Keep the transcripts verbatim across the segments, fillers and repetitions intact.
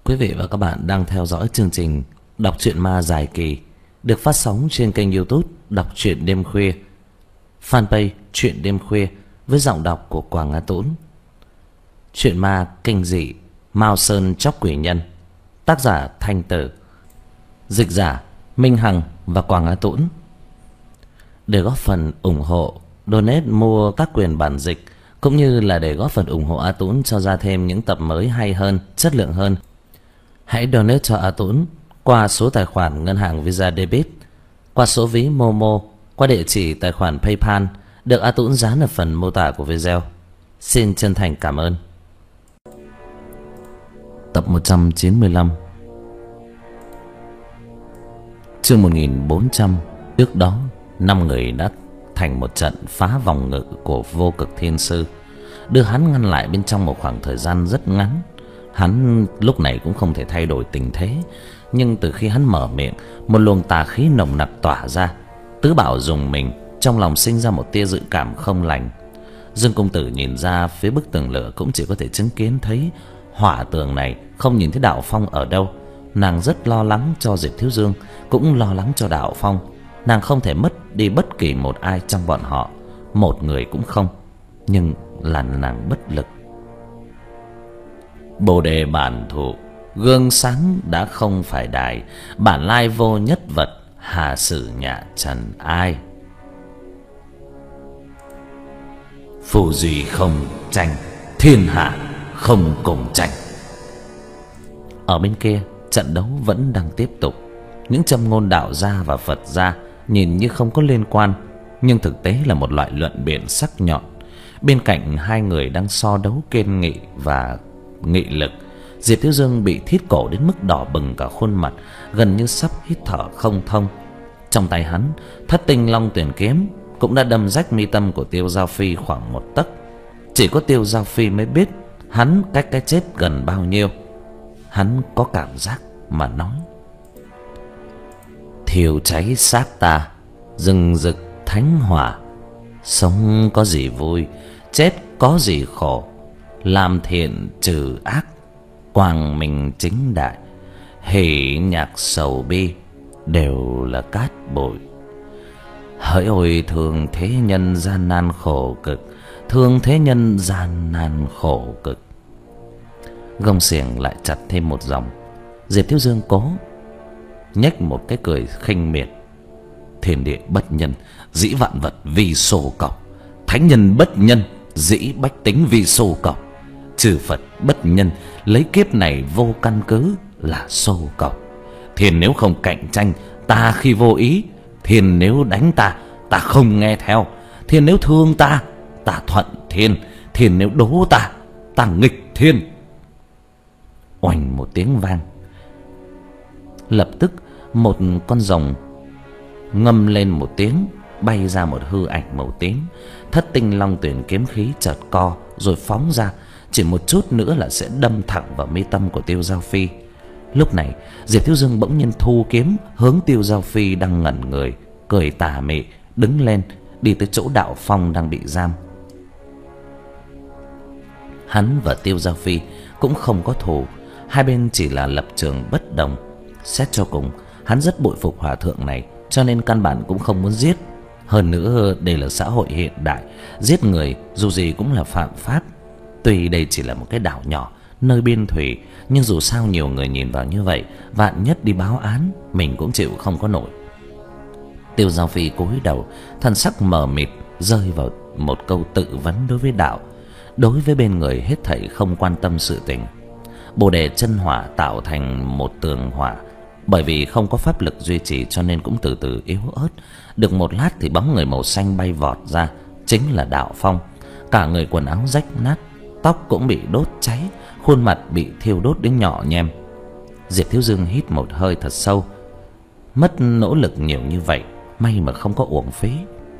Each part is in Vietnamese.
Quý vị và các bạn đang theo dõi chương trình Đọc truyện ma dài kỳ được phát sóng trên kênh YouTube Đọc truyện đêm khuya, fanpage Truyện đêm khuya với giọng đọc của Quảng Á Tũng. Truyện ma kinh dị Mao Sơn Chóc Quỷ Nhân, tác giả Thanh Tử, dịch giả Minh Hằng và Quảng Á Tũng. Để góp phần ủng hộ, donate mua các quyền bản dịch cũng như là để góp phần ủng hộ A Tũng cho ra thêm những tập mới hay hơn, chất lượng hơn, hãy donate cho A Tũng qua số tài khoản ngân hàng Visa Debit, qua số ví Momo, qua địa chỉ tài khoản PayPal được A Tũng dán ở phần mô tả của video. Xin chân thành cảm ơn. Tập một trăm chín mươi lăm, chương một nghìn bốn trăm. Trước đó năm người đã thành một trận phá vòng ngự của Vô Cực Thiên Sư, đưa hắn ngăn lại bên trong một khoảng thời gian rất ngắn. Hắn lúc này cũng không thể thay đổi tình thế, nhưng từ khi hắn mở miệng, một luồng tà khí nồng nặc tỏa ra. Tứ Bảo dùng mình, trong lòng sinh ra một tia dự cảm không lành. Dương công tử nhìn ra phía bức tường lửa cũng chỉ có thể chứng kiến thấy hỏa tường này, không nhìn thấy Đạo Phong ở đâu. Nàng rất lo lắng cho Diệp Thiếu Dương, cũng lo lắng cho Đạo Phong. Nàng không thể mất đi bất kỳ một ai trong bọn họ, một người cũng không. Nhưng là nàng bất lực. Bồ đề bản thụ, gương sáng đã không phải đài, bản lai vô nhất vật, hà sử nhạ trần ai. Phù duy không tranh, thiên hạ không cùng tranh. Ở bên kia, trận đấu vẫn đang tiếp tục. Những châm ngôn đạo gia và Phật gia nhìn như không có liên quan, nhưng thực tế là một loại luận biện sắc nhọn. Bên cạnh hai người đang so đấu kiên nghị và nghị lực, Diệp Thiếu Dương bị thiết cổ đến mức đỏ bừng cả khuôn mặt, gần như sắp hít thở không thông. Trong tay hắn, Thất Tinh Long Tuyển kiếm cũng đã đâm rách mi tâm của Tiêu Giao Phi khoảng một tấc. Chỉ có Tiêu Giao Phi mới biết hắn cách cái chết gần bao nhiêu. Hắn có cảm giác mà nói: thiêu cháy xác ta, rừng rực thánh hỏa. Sống có gì vui, chết có gì khổ. Làm thiện trừ ác, quang minh chính đại. Hỉ nhạc sầu bi, đều là cát bụi. Hỡi ôi thương thế nhân gian nan khổ cực, thương thế nhân gian nan khổ cực. Gông xiềng lại chặt thêm một dòng. Diệp Thiếu Dương cố nhếch một cái cười khinh miệt: thiên địa bất nhân, dĩ vạn vật vì xô cọc. Thánh nhân bất nhân, dĩ bách tính vì xô cọc. Trừ Phật bất nhân, lấy kiếp này vô căn cứ là xô cọc. Thiên nếu không cạnh tranh, ta khi vô ý. Thiên nếu đánh ta, ta không nghe theo. Thiên nếu thương ta, ta thuận thiên. Thiên nếu đố ta, ta nghịch thiên. Oành một tiếng vang, lập tức một con rồng ngâm lên một tiếng, bay ra một hư ảnh màu tím. Thất Tinh Long Tuyển kiếm khí chợt co rồi phóng ra, chỉ một chút nữa là sẽ đâm thẳng vào mi tâm của Tiêu Giao Phi. Lúc này Diệp Thiếu Dương bỗng nhiên thu kiếm hướng Tiêu Giao Phi đang ngẩn người, cười tà mị, đứng lên đi tới chỗ Đạo Phong đang bị giam. Hắn và Tiêu Giao Phi cũng không có thù, hai bên chỉ là lập trường bất đồng. Xét cho cùng, hắn rất bội phục hòa thượng này, cho nên căn bản cũng không muốn giết. Hơn nữa đây là xã hội hiện đại, giết người dù gì cũng là phạm pháp. Tuy đây chỉ là một cái đảo nhỏ nơi biên thủy, nhưng dù sao nhiều người nhìn vào như vậy, vạn nhất đi báo án, mình cũng chịu không có nổi. Tiêu Giao Phi cúi đầu, thân sắc mờ mịt, rơi vào một câu tự vấn đối với đạo. Đối với bên người hết thảy không quan tâm sự tình. Bồ đề chân hỏa tạo thành một tường hỏa, bởi vì không có pháp lực duy trì cho nên cũng từ từ yếu ớt. Được một lát thì bóng người màu xanh bay vọt ra, chính là Đạo Phong. Cả người quần áo rách nát, tóc cũng bị đốt cháy, khuôn mặt bị thiêu đốt đến nhỏ nhem. Diệp Thiếu Dương hít một hơi thật sâu. Mất nỗ lực nhiều như vậy, may mà không có uổng phí.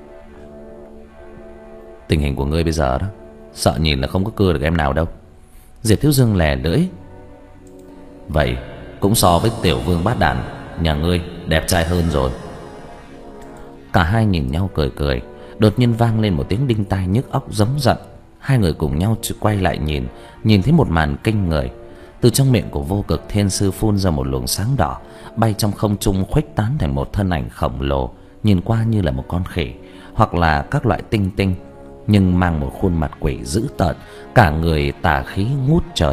Tình hình của ngươi bây giờ đó, sợ nhìn là không có cưa được em nào đâu. Diệp Thiếu Dương lè lưỡi: vậy cũng so với Tiểu Vương Bát Đàn nhà ngươi đẹp trai hơn rồi. Cả hai nhìn nhau cười cười. Đột nhiên vang lên một tiếng đinh tai nhức óc giống giận. Hai người cùng nhau quay lại nhìn, nhìn thấy một màn kinh người. Từ trong miệng của Vô Cực Thiên Sư phun ra một luồng sáng đỏ, bay trong không trung khuếch tán thành một thân ảnh khổng lồ, nhìn qua như là một con khỉ hoặc là các loại tinh tinh, nhưng mang một khuôn mặt quỷ dữ tợn, cả người tà khí ngút trời.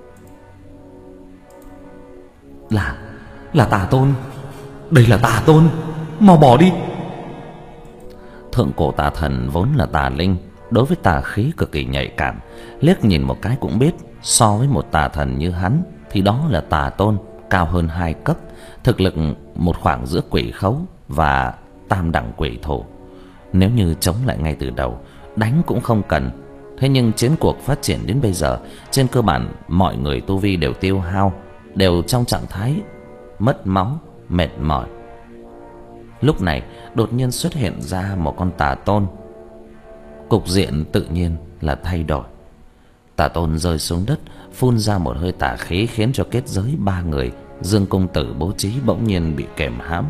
Là là Tà Tôn, đây là Tà Tôn, mau bỏ đi. Thượng cổ tà thần vốn là tà linh, đối với tà khí cực kỳ nhạy cảm, liếc nhìn một cái cũng biết so với một tà thần như hắn thì đó là Tà Tôn, cao hơn hai cấp, thực lực một khoảng giữa quỷ khấu và tam đẳng quỷ thủ. Nếu như chống lại ngay từ đầu, đánh cũng không cần. Thế nhưng chiến cuộc phát triển đến bây giờ, trên cơ bản mọi người tu vi đều tiêu hao, đều trong trạng thái mất máu, mệt mỏi. Lúc này đột nhiên xuất hiện ra một con Tà Tôn, cục diện tự nhiên là thay đổi. Tà Tôn rơi xuống đất, phun ra một hơi tà khí, khiến cho kết giới ba người Dương Công Tử bố trí bỗng nhiên bị kềm hãm.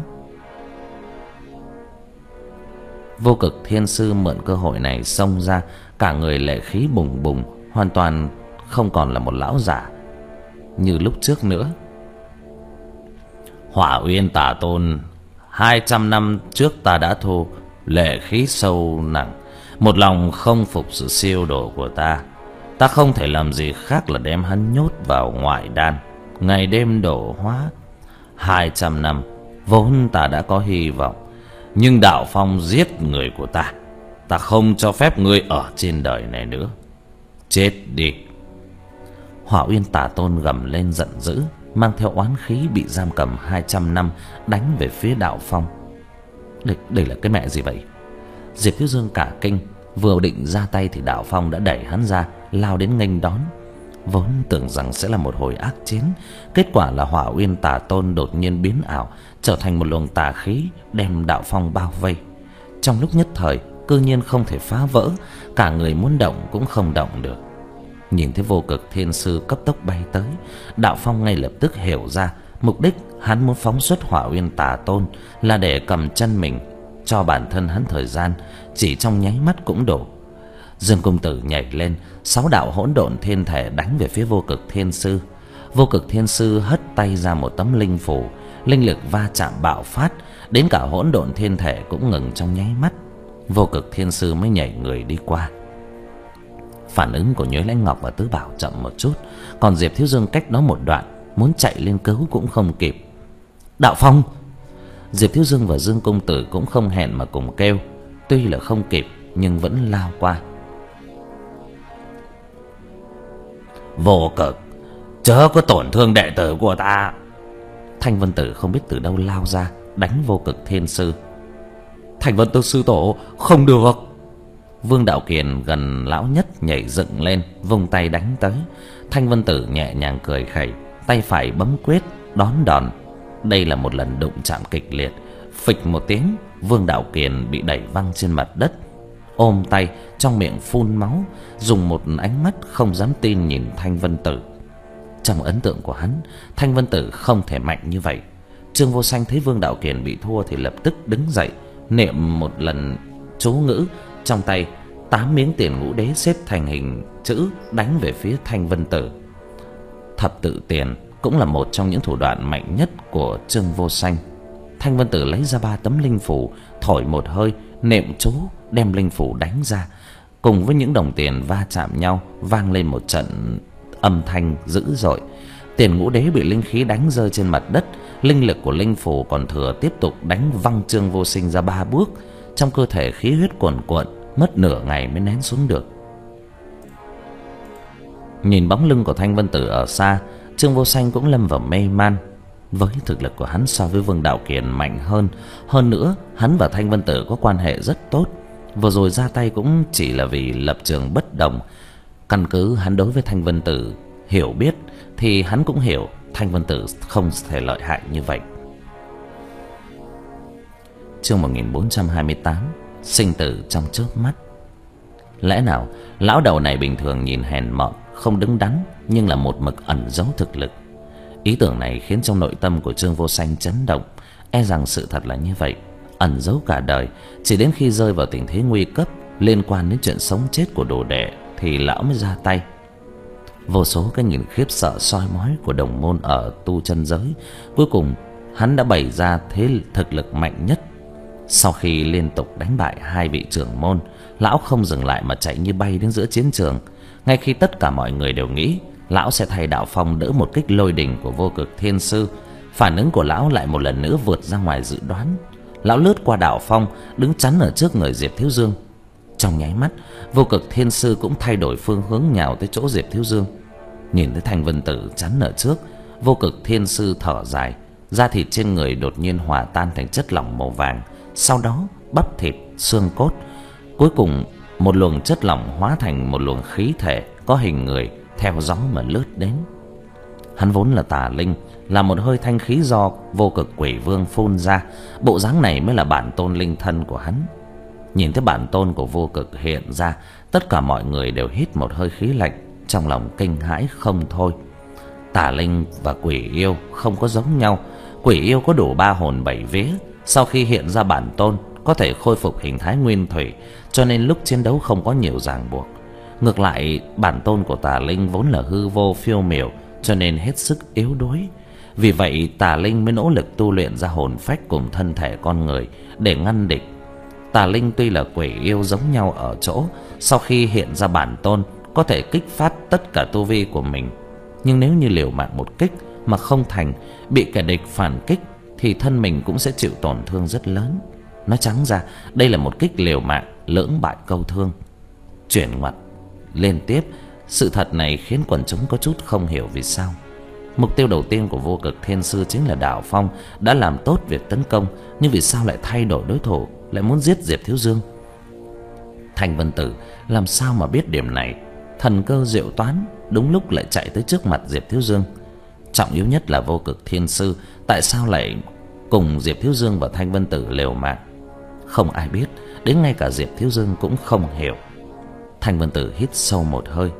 Vô Cực Thiên Sư mượn cơ hội này xông ra, cả người lệ khí bùng bùng, hoàn toàn không còn là một lão giả như lúc trước nữa. Hỏa Uyên Tà Tôn, hai trăm năm trước ta đã thu, lệ khí sâu nặng, một lòng không phục sự siêu độ của ta. Ta không thể làm gì khác là đem hắn nhốt vào ngoại đan, ngày đêm độ hóa. Hai trăm năm vốn ta đã có hy vọng, nhưng Đạo Phong giết người của ta, ta không cho phép ngươi ở trên đời này nữa. Chết đi. Hỏa Uyên Tà Tôn gầm lên giận dữ, mang theo oán khí bị giam cầm hai trăm năm, đánh về phía Đạo Phong. Đây, đây là cái mẹ gì vậy? Diệp Thiếu Dương cả kinh, vừa định ra tay thì Đạo Phong đã đẩy hắn ra, lao đến nghênh đón. Vốn tưởng rằng sẽ là một hồi ác chiến, kết quả là Hỏa Uyên Tà Tôn đột nhiên biến ảo, trở thành một luồng tà khí đem Đạo Phong bao vây. Trong lúc nhất thời, cư nhiên không thể phá vỡ, cả người muốn động cũng không động được. Nhìn thấy Vô Cực Thiên Sư cấp tốc bay tới, Đạo Phong ngay lập tức hiểu ra mục đích hắn muốn phóng xuất Hỏa Uyên Tà Tôn là để cầm chân mình, cho bản thân hắn thời gian, chỉ trong nháy mắt cũng đổ. Dương Công Tử nhảy lên, sáu đạo hỗn độn thiên thể đánh về phía Vô Cực Thiên Sư. Vô Cực Thiên Sư hất tay ra một tấm linh phủ, linh lực va chạm bạo phát, đến cả hỗn độn thiên thể cũng ngừng trong nháy mắt. Vô Cực Thiên Sư mới nhảy người đi qua. Phản ứng của Nhuế Lãnh Ngọc và Tứ Bảo chậm một chút, còn Diệp Thiếu Dương cách đó một đoạn, muốn chạy lên cứu cũng không kịp. Đạo Phong! Diệp Thiếu Dương và Dương Công Tử cũng không hẹn mà cùng kêu, tuy là không kịp nhưng vẫn lao qua. Vô Cực, chớ có tổn thương đệ tử của ta! Thanh Vân Tử không biết từ đâu lao ra, đánh Vô Cực Thiên Sư. Thanh Vân Tử sư tổ, không được! Vương Đạo Kiền gần lão nhất nhảy dựng lên, vung tay đánh tới. Thanh Vân Tử nhẹ nhàng cười khẩy, tay phải bấm quyết đón đòn. Đây là một lần đụng chạm kịch liệt, phịch một tiếng, Vương Đạo Kiền bị đẩy văng trên mặt đất, ôm tay, trong miệng phun máu, dùng một ánh mắt không dám tin nhìn Thanh Vân Tử. Trong ấn tượng của hắn, Thanh Vân Tử không thể mạnh như vậy. Trương Vô Sanh thấy Vương Đạo Kiền bị thua thì lập tức đứng dậy, niệm một lần chú ngữ, trong tay tám miếng tiền ngũ đế xếp thành hình chữ đánh về phía Thanh Vân Tử. Thập tự tiền cũng là một trong những thủ đoạn mạnh nhất của Trương Vô Sanh. Thanh Vân Tử lấy ra ba tấm linh phủ, thổi một hơi, niệm chú, đem linh phủ đánh ra, cùng với những đồng tiền va chạm nhau, vang lên một trận âm thanh dữ dội. Tiền ngũ đế bị linh khí đánh rơi trên mặt đất, linh lực của linh phủ còn thừa tiếp tục đánh văng Trương Vô Sinh ra ba bước. Trong cơ thể khí huyết cuồn cuộn, mất nửa ngày mới nén xuống được. Nhìn bóng lưng của Thanh Vân Tử ở xa, Trương Vô Sanh cũng lâm vào mê man. Với thực lực của hắn so với Vương Đạo Kiền mạnh hơn, hơn nữa hắn và Thanh Vân Tử có quan hệ rất tốt. Vừa rồi ra tay cũng chỉ là vì lập trường bất đồng. Căn cứ hắn đối với Thanh Vân Tử hiểu biết thì hắn cũng hiểu Thanh Vân Tử không thể lợi hại như vậy. Chương một nghìn bốn trăm hai mươi tám, sinh tử trong chớp mắt. Lẽ nào lão đầu này bình thường nhìn hèn mọn, không đứng đắn, nhưng là một mực ẩn giấu thực lực. Ý tưởng này khiến trong nội tâm của Trương Vô Sanh chấn động. E rằng sự thật là như vậy, ẩn giấu cả đời, chỉ đến khi rơi vào tình thế nguy cấp liên quan đến chuyện sống chết của đồ đệ thì lão mới ra tay. Vô số cái nhìn khiếp sợ soi mói của đồng môn ở tu chân giới. Cuối cùng hắn đã bày ra thế thực lực mạnh nhất. Sau khi liên tục đánh bại hai vị trưởng môn, lão không dừng lại mà chạy như bay đến giữa chiến trường. Ngay khi tất cả mọi người đều nghĩ lão sẽ thay Đạo Phong đỡ một kích lôi đình của Vô Cực Thiên Sư, phản ứng của lão lại một lần nữa vượt ra ngoài dự đoán. Lão lướt qua Đạo Phong, đứng chắn ở trước người Diệp Thiếu Dương. Trong nháy mắt, Vô Cực Thiên Sư cũng thay đổi phương hướng nhào tới chỗ Diệp Thiếu Dương. Nhìn thấy Thanh Vân Tử chắn ở trước, Vô Cực Thiên Sư thở dài, da thịt trên người đột nhiên hòa tan thành chất lỏng màu vàng, sau đó bắp thịt, xương cốt, cuối cùng một luồng chất lỏng hóa thành một luồng khí thể có hình người theo gió mà lướt đến. Hắn vốn là tà linh, là một hơi thanh khí do Vô Cực Quỷ Vương phun ra, bộ dáng này mới là bản tôn linh thân của hắn. Nhìn thấy bản tôn của Vô Cực hiện ra, tất cả mọi người đều hít một hơi khí lạnh, trong lòng kinh hãi không thôi. Tà linh và quỷ yêu không có giống nhau. Quỷ yêu có đủ ba hồn bảy vía, sau khi hiện ra bản tôn có thể khôi phục hình thái nguyên thủy, cho nên lúc chiến đấu không có nhiều ràng buộc. Ngược lại, bản tôn của tà linh vốn là hư vô phiêu miểu, cho nên hết sức yếu đuối. Vì vậy tà linh mới nỗ lực tu luyện ra hồn phách cùng thân thể con người để ngăn địch. Tà linh tuy là quỷ yêu giống nhau ở chỗ sau khi hiện ra bản tôn có thể kích phát tất cả tu vi của mình, nhưng nếu như liều mạng một kích mà không thành, bị kẻ địch phản kích thì thân mình cũng sẽ chịu tổn thương rất lớn. Nói trắng ra, đây là một kích liều mạng lưỡng bại câu thương. Chuyển ngoặt liên tiếp, sự thật này khiến quần chúng có chút không hiểu vì sao. Mục tiêu đầu tiên của Vô Cực Thiên Sư chính là Đạo Phong, đã làm tốt việc tấn công, nhưng vì sao lại thay đổi đối thủ, lại muốn giết Diệp Thiếu Dương? Thanh Vân Tử làm sao mà biết điểm này? Thần cơ diệu toán, đúng lúc lại chạy tới trước mặt Diệp Thiếu Dương. Trọng yếu nhất là Vô Cực Thiên Sư tại sao lại cùng Diệp Thiếu Dương và Thanh Vân Tử liều mạng? Không ai biết, đến ngay cả Diệp Thiếu Dương cũng không hiểu. Thanh Vân Tử hít sâu một hơi,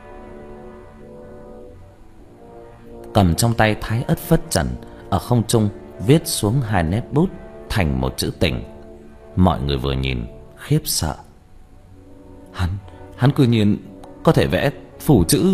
cầm trong tay Thái Ất Phất Trần, ở không trung viết xuống hai nét bút thành một chữ Tỉnh. Mọi người vừa nhìn khiếp sợ. Hắn, hắn cư nhiên có thể vẽ phù chữ.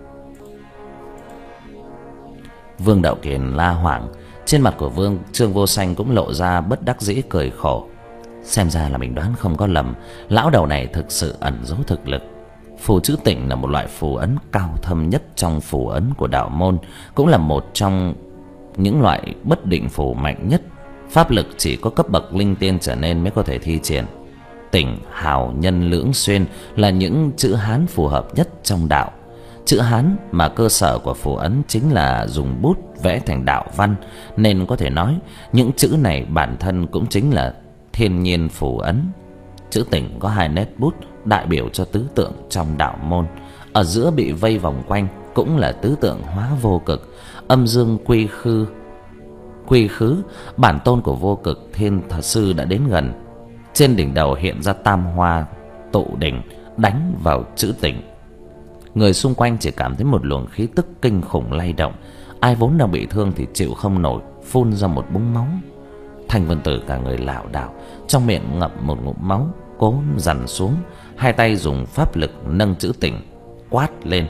Vương Đạo Kiền la hoảng, trên mặt của Vương Trương Vô Sanh cũng lộ ra bất đắc dĩ cười khổ. Xem ra là mình đoán không có lầm, lão đầu này thực sự ẩn giấu thực lực. Phù chữ Tỉnh là một loại phù ấn cao thâm nhất trong phù ấn của đạo môn, cũng là một trong những loại bất định phù mạnh nhất. Pháp lực chỉ có cấp bậc linh tiên trở nên mới có thể thi triển. Tỉnh, Hào, Nhân, Lưỡng, Xuyên là những chữ Hán phù hợp nhất trong đạo. Chữ Hán mà cơ sở của phù ấn chính là dùng bút vẽ thành đạo văn, nên có thể nói những chữ này bản thân cũng chính là thiên nhiên phù ấn. Chữ Tỉnh có hai nét bút đại biểu cho tứ tượng trong đạo môn, ở giữa bị vây vòng quanh cũng là tứ tượng hóa vô cực, âm dương quy khư. Quy khứ, bản tôn của Vô Cực Thiên Sư đã đến gần. Trên đỉnh đầu hiện ra tam hoa tụ đỉnh đánh vào chữ Tỉnh. Người xung quanh chỉ cảm thấy một luồng khí tức kinh khủng lay động. Ai vốn đang bị thương thì chịu không nổi, phun ra một búng máu. Thanh Vân Tử cả người lảo đảo, trong miệng ngậm một ngụm máu, cố dằn xuống, hai tay dùng pháp lực nâng chữ Tỉnh, quát lên: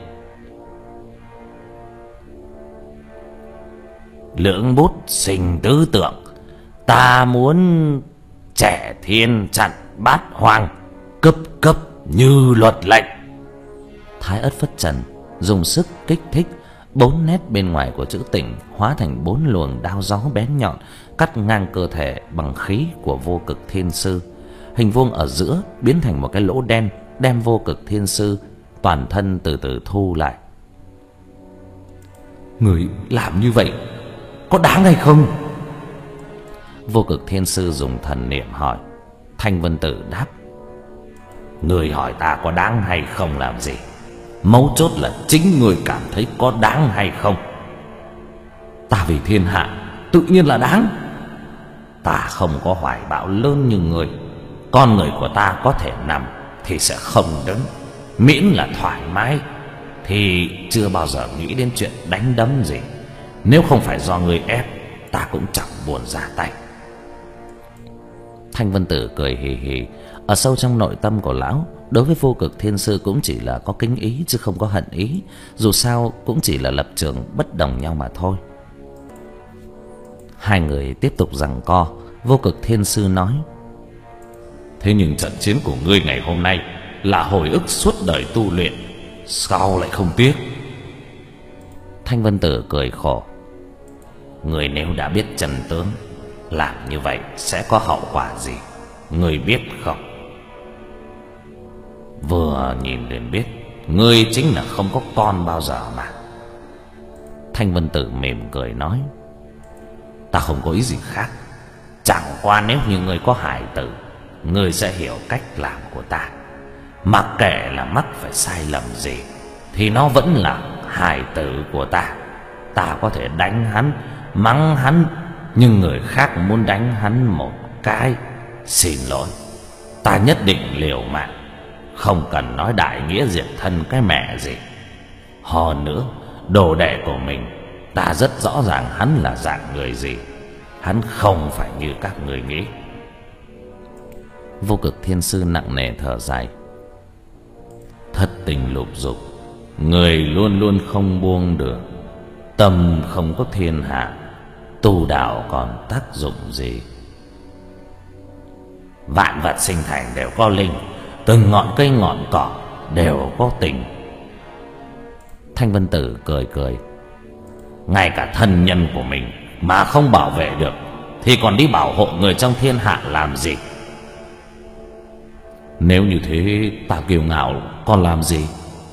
lưỡng bút sinh tứ tượng, ta muốn trẻ thiên chặn bát hoang, cấp cấp như luật lệnh. Thái Ất Phất Trần dùng sức kích thích, bốn nét bên ngoài của chữ Tỉnh hóa thành bốn luồng đao gió bén nhọn, cắt ngang cơ thể bằng khí của Vô Cực Thiên Sư. Hình vuông ở giữa biến thành một cái lỗ đen, đem Vô Cực Thiên Sư toàn thân từ từ thu lại. Người làm như vậy có đáng hay không? Vô Cực Thiên Sư dùng thần niệm hỏi. Thanh Vân Tử đáp: người hỏi ta có đáng hay không làm gì, mấu chốt là chính người cảm thấy có đáng hay không. Ta vì thiên hạ tự nhiên là đáng. Ta không có hoài bão lớn như người. Con người của ta có thể nằm thì sẽ không đứng, miễn là thoải mái thì chưa bao giờ nghĩ đến chuyện đánh đấm gì. Nếu không phải do người ép, ta cũng chẳng buồn ra tay. Thanh Vân Tử cười hì hì. Ở sâu trong nội tâm của lão đối với Vô Cực Thiên Sư cũng chỉ là có kính ý chứ không có hận ý, dù sao cũng chỉ là lập trường bất đồng nhau mà thôi. Hai người tiếp tục giằng co. Vô Cực Thiên Sư nói: thế nhưng trận chiến của ngươi ngày hôm nay là hồi ức suốt đời tu luyện, sao lại không tiếc? Thanh Vân Tử cười khổ: ngươi nếu đã biết chân tướng, làm như vậy sẽ có hậu quả gì, ngươi biết không? Vừa nhìn liền biết ngươi chính là không có con bao giờ mà. Thanh Vân Tử mỉm cười nói: ta không có ý gì khác, chẳng qua nếu như ngươi có hài tử, ngươi sẽ hiểu cách làm của ta. Mặc kệ là mắc phải sai lầm gì thì nó vẫn là hài tử của ta. Ta có thể đánh hắn, mắng hắn, nhưng người khác muốn đánh hắn một cái, xin lỗi, ta nhất định liều mạng, không cần nói đại nghĩa diệt thân cái mẹ gì. Hơn nữa, đồ đệ của mình, ta rất rõ ràng hắn là dạng người gì. Hắn không phải như các người nghĩ. Vô Cực Thiên Sư nặng nề thở dài: thất tình lục dục, người luôn luôn không buông được. Tâm không có thiên hạ, tu đạo còn tác dụng gì? Vạn vật sinh thành đều có linh, từng ngọn cây ngọn cỏ đều có tình. Thanh Vân Tử cười cười: ngay cả thân nhân của mình mà không bảo vệ được thì còn đi bảo hộ người trong thiên hạ làm gì? Nếu như thế, ta kiêu ngạo còn làm gì?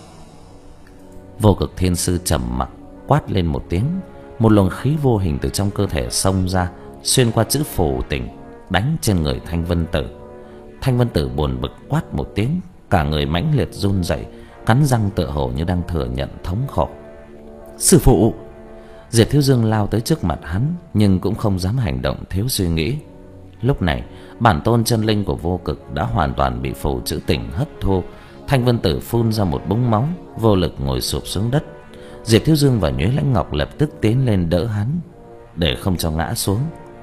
Vô Cực Thiên Sư trầm mặc quát lên một tiếng. Một luồng khí vô hình từ trong cơ thể xông ra, xuyên qua chữ phù tình, đánh trên người Thanh Vân Tử. Thanh Vân Tử buồn bực quát một tiếng, cả người mãnh liệt run rẩy, cắn răng tựa hồ như đang thừa nhận thống khổ. Sư phụ! Diệp Thiếu Dương lao tới trước mặt hắn, nhưng cũng không dám hành động thiếu suy nghĩ. Lúc này, bản tôn chân linh của Vô Cực đã hoàn toàn bị phù chữ tình hấp thu. Thanh Vân Tử phun ra một búng máu, vô lực ngồi sụp xuống đất. Diệp Thiếu Dương và Nhuế Lãnh Ngọc lập tức tiến lên đỡ hắn, để không cho ngã xuống.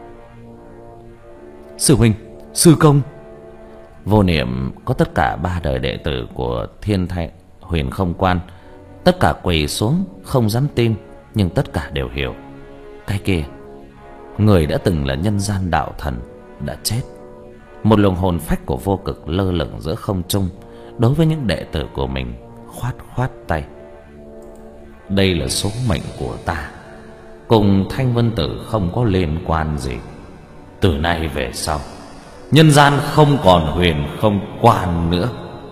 Sư huynh, sư công! Vô Niệm có tất cả ba đời đệ tử của Thiên Thanh Huyền Không Quan, tất cả quỳ xuống không dám tin, nhưng tất cả đều hiểu. Cái kia, người đã từng là nhân gian đạo thần đã chết. Một luồng hồn phách của Vô Cực lơ lửng giữa không trung, đối với những đệ tử của mình khoát khoát tay: đây là số mệnh của ta, cùng Thanh Vân Tử không có liên quan gì. Từ nay về sau, nhân gian không còn Huyền Không Quan nữa.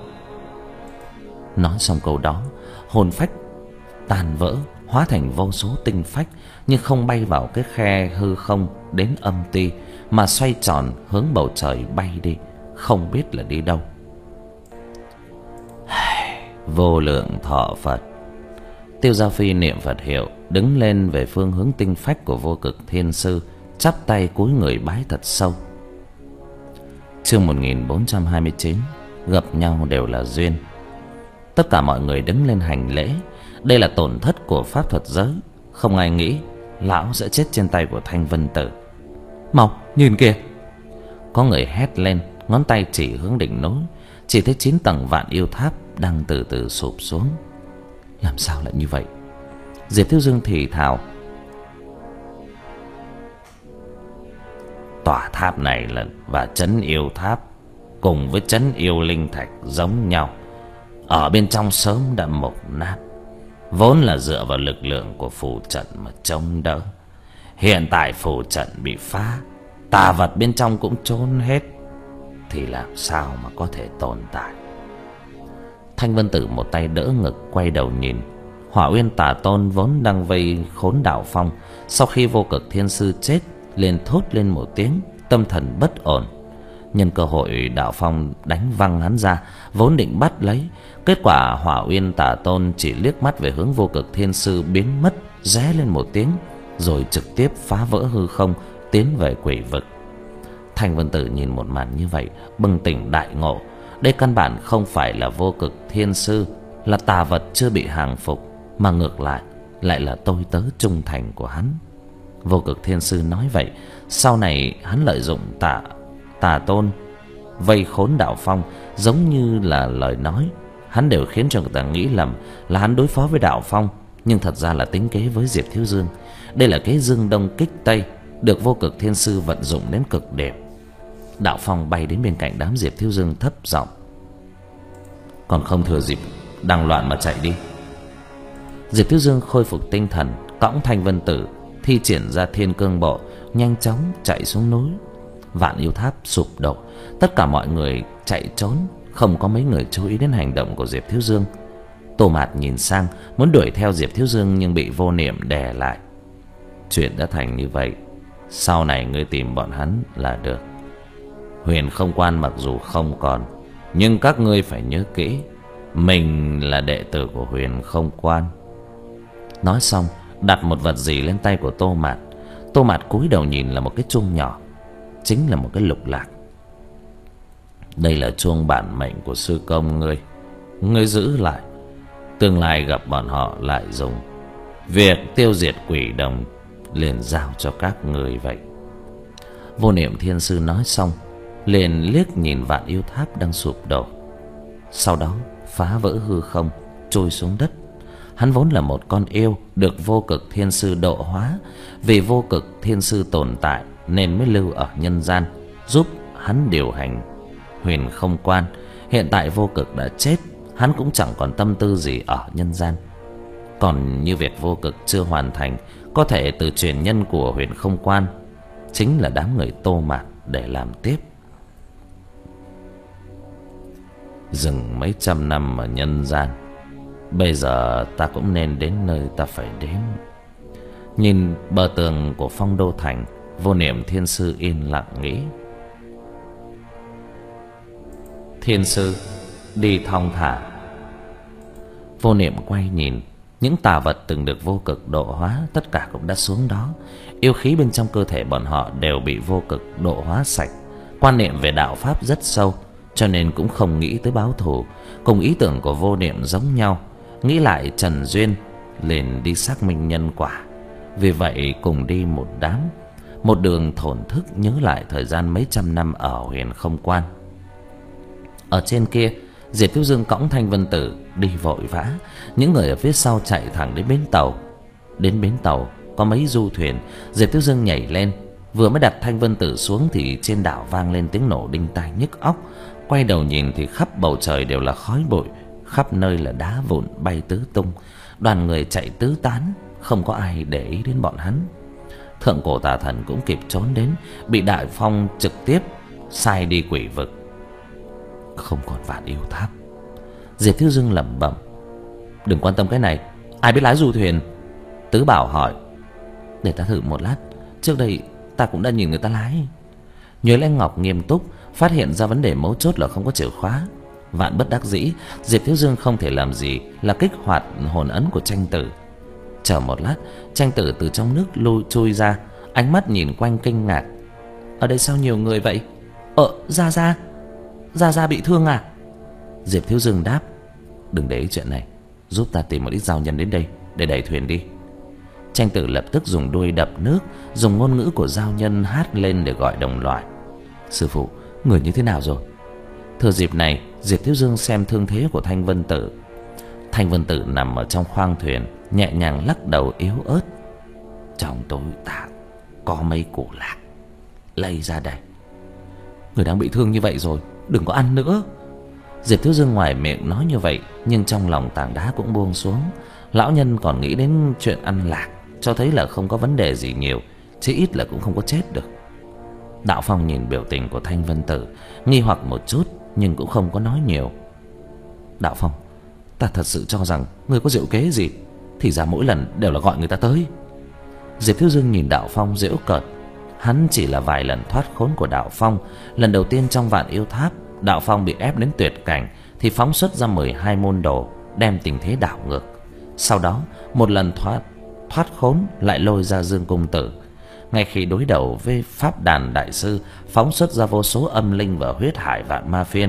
Nói xong câu đó, hồn phách tan vỡ, hóa thành vô số tinh phách, nhưng không bay vào cái khe hư không đến âm ti, mà xoay tròn hướng bầu trời bay đi, không biết là đi đâu. Vô lượng thọ Phật! Tiêu Giao Phi niệm Phật hiệu, đứng lên về phương hướng tinh phách của Vô Cực Thiên Sư, chắp tay cúi người bái thật sâu. Chương một nghìn bốn trăm hai mươi chín: gặp nhau đều là duyên. Tất cả mọi người đứng lên hành lễ. Đây là tổn thất của pháp thuật giới, không ai nghĩ lão sẽ chết trên tay của Thanh Vân Tử. Mau nhìn kìa! Có người hét lên, ngón tay chỉ hướng đỉnh núi. Chỉ thấy chín tầng Vạn Yêu Tháp đang từ từ sụp xuống. Làm sao lại như vậy? Diệp Thiếu Dương thì thào: tòa tháp này là và Trấn Yêu Tháp cùng với Trấn Yêu Linh Thạch giống nhau, ở bên trong sớm đã mục nát, vốn là dựa vào lực lượng của phù trận mà chống đỡ. Hiện tại phù trận bị phá, tà vật bên trong cũng trốn hết, thì làm sao mà có thể tồn tại? Thanh Vân Tử một tay đỡ ngực, quay đầu nhìn. Hỏa Uyên Tà Tôn vốn đang vây khốn Đạo Phong, sau khi Vô Cực Thiên Sư chết liền thốt lên một tiếng, tâm thần bất ổn. Nhân cơ hội Đạo Phong đánh văng hắn ra, vốn định bắt lấy. Kết quả Hỏa Uyên Tà Tôn chỉ liếc mắt về hướng Vô Cực Thiên Sư biến mất, ré lên một tiếng, rồi trực tiếp phá vỡ hư không, tiến về quỷ vực. Thanh Vân Tử nhìn một màn như vậy, bừng tỉnh đại ngộ. Đây căn bản không phải là Vô Cực Thiên Sư, là tà vật chưa bị hàng phục, mà ngược lại lại là tôi tớ trung thành của hắn. Vô Cực Thiên Sư nói vậy, sau này hắn lợi dụng tà tà tôn vây khốn Đạo Phong, giống như là lời nói, hắn đều khiến cho người ta nghĩ lầm là hắn đối phó với Đạo Phong, nhưng thật ra là tính kế với Diệp Thiếu Dương. Đây là cái dương đông kích tây được Vô Cực Thiên Sư vận dụng đến cực điểm. Đạo Phong bay đến bên cạnh đám Diệp Thiếu Dương thấp giọng: "Còn không thừa dịp đang loạn mà chạy đi." Diệp Thiếu Dương khôi phục tinh thần, cõng Thanh Vân Tử thi triển ra Thiên Cương Bộ, nhanh chóng chạy xuống núi. Vạn Yêu Tháp sụp đổ, tất cả mọi người chạy trốn, không có mấy người chú ý đến hành động của Diệp Thiếu Dương. Tô Mạt nhìn sang muốn đuổi theo Diệp Thiếu Dương nhưng bị Vô Niệm đè lại. "Chuyện đã thành như vậy, sau này ngươi tìm bọn hắn là được. Huyền Không Quan mặc dù không còn, nhưng các ngươi phải nhớ kỹ, mình là đệ tử của Huyền Không Quan." Nói xong đặt một vật gì lên tay của Tô Mạt. Tô Mạt cúi đầu nhìn là một cái chuông nhỏ, chính là một cái lục lạc. "Đây là chuông bản mệnh của sư công ngươi, ngươi giữ lại, tương lai gặp bọn họ lại dùng. Việc tiêu diệt quỷ đồng liền giao cho các ngươi vậy." Vô Niệm Thiên Sư nói xong liền liếc nhìn Vạn Yêu Tháp đang sụp đổ, sau đó phá vỡ hư không, trôi xuống đất. Hắn vốn là một con yêu được Vô Cực Thiên Sư độ hóa, vì Vô Cực Thiên Sư tồn tại nên mới lưu ở nhân gian, giúp hắn điều hành Huyền Không Quan. Hiện tại Vô Cực đã chết, hắn cũng chẳng còn tâm tư gì ở nhân gian. Còn như việc Vô Cực chưa hoàn thành, có thể từ truyền nhân của Huyền Không Quan, chính là đám người Tô Mạt để làm tiếp. Dừng mấy trăm năm ở nhân gian, bây giờ ta cũng nên đến nơi ta phải đến. Nhìn bờ tường của Phong Đô Thành, Vô Niệm Thiên Sư yên lặng nghĩ. "Thiên Sư, đi thong thả." Vô Niệm quay nhìn, những tà vật từng được Vô Cực độ hóa tất cả cũng đã xuống đó. Yêu khí bên trong cơ thể bọn họ đều bị Vô Cực độ hóa sạch. Quan niệm về đạo pháp rất sâu, cho nên cũng không nghĩ tới báo thù. Cùng ý tưởng của Vô Niệm giống nhau, nghĩ lại Trần Duyên liền đi xác minh nhân quả. Vì vậy cùng đi một đám, một đường thổn thức nhớ lại thời gian mấy trăm năm ở Huyền Không Quan. Ở trên kia, Diệp Thiếu Dương cõng Thanh Vân Tử đi vội vã, những người ở phía sau chạy thẳng đến bến tàu. Đến bến tàu có mấy du thuyền, Diệp Thiếu Dương nhảy lên, vừa mới đặt Thanh Vân Tử xuống thì trên đảo vang lên tiếng nổ đinh tai nhức óc. Quay đầu nhìn thì khắp bầu trời đều là khói bụi, khắp nơi là đá vụn bay tứ tung. Đoàn người chạy tứ tán, không có ai để ý đến bọn hắn. Thượng Cổ Tà Thần cũng kịp trốn đến, bị Đại Phong trực tiếp sai đi quỷ vực. Không còn Vạn Yêu Tháp. Diệp Thiếu Dương lẩm bẩm: "Đừng quan tâm cái này, ai biết lái du thuyền?" Tứ Bảo hỏi: "Để ta thử một lát, trước đây ta cũng đã nhìn người ta lái." Nhuế Lãnh Ngọc nghiêm túc, phát hiện ra vấn đề mấu chốt là không có chìa khóa. Vạn bất đắc dĩ, Diệp Thiếu Dương không thể làm gì là kích hoạt hồn ấn của Tranh Tử. Chờ một lát, Tranh Tử từ trong nước lôi chui ra, ánh mắt nhìn quanh kinh ngạc: "Ở đây sao nhiều người vậy? Ờ, Gia Gia, Gia Gia bị thương à?" Diệp Thiếu Dương đáp: "Đừng để ý chuyện này, giúp ta tìm một ít giao nhân đến đây để đẩy thuyền đi." Tranh Tử lập tức dùng đuôi đập nước, dùng ngôn ngữ của giao nhân hát lên để gọi đồng loại. "Sư phụ, người như thế nào rồi?" Thừa dịp này, Diệp Thiếu Dương xem thương thế của Thanh Vân Tử. Thanh Vân Tử nằm ở trong khoang thuyền, nhẹ nhàng lắc đầu yếu ớt: "Trong tối ta có mấy củ lạc, lấy ra đây." "Người đang bị thương như vậy rồi, đừng có ăn nữa." Diệp Thiếu Dương ngoài miệng nói như vậy, nhưng trong lòng tảng đá cũng buông xuống. Lão nhân còn nghĩ đến chuyện ăn lạc, cho thấy là không có vấn đề gì nhiều, chí ít là cũng không có chết được. Đạo Phong nhìn biểu tình của Thanh Vân Tử, nghi hoặc một chút nhưng cũng không có nói nhiều. "Đạo Phong, ta thật sự cho rằng ngươi có diệu kế gì, thì ra mỗi lần đều là gọi người ta tới." Diệp Thiếu Dương nhìn Đạo Phong giễu cợt. Hắn chỉ là vài lần thoát khốn của Đạo Phong. Lần đầu tiên trong Vạn Yêu Tháp, Đạo Phong bị ép đến tuyệt cảnh thì phóng xuất ra mười hai môn đồ, đem tình thế đảo ngược. Sau đó một lần thoát thoát khốn lại lôi ra Dương Cung Tử. Ngay khi đối đầu với Pháp Đàn Đại Sư, phóng xuất ra vô số âm linh và huyết hải vạn ma phiên.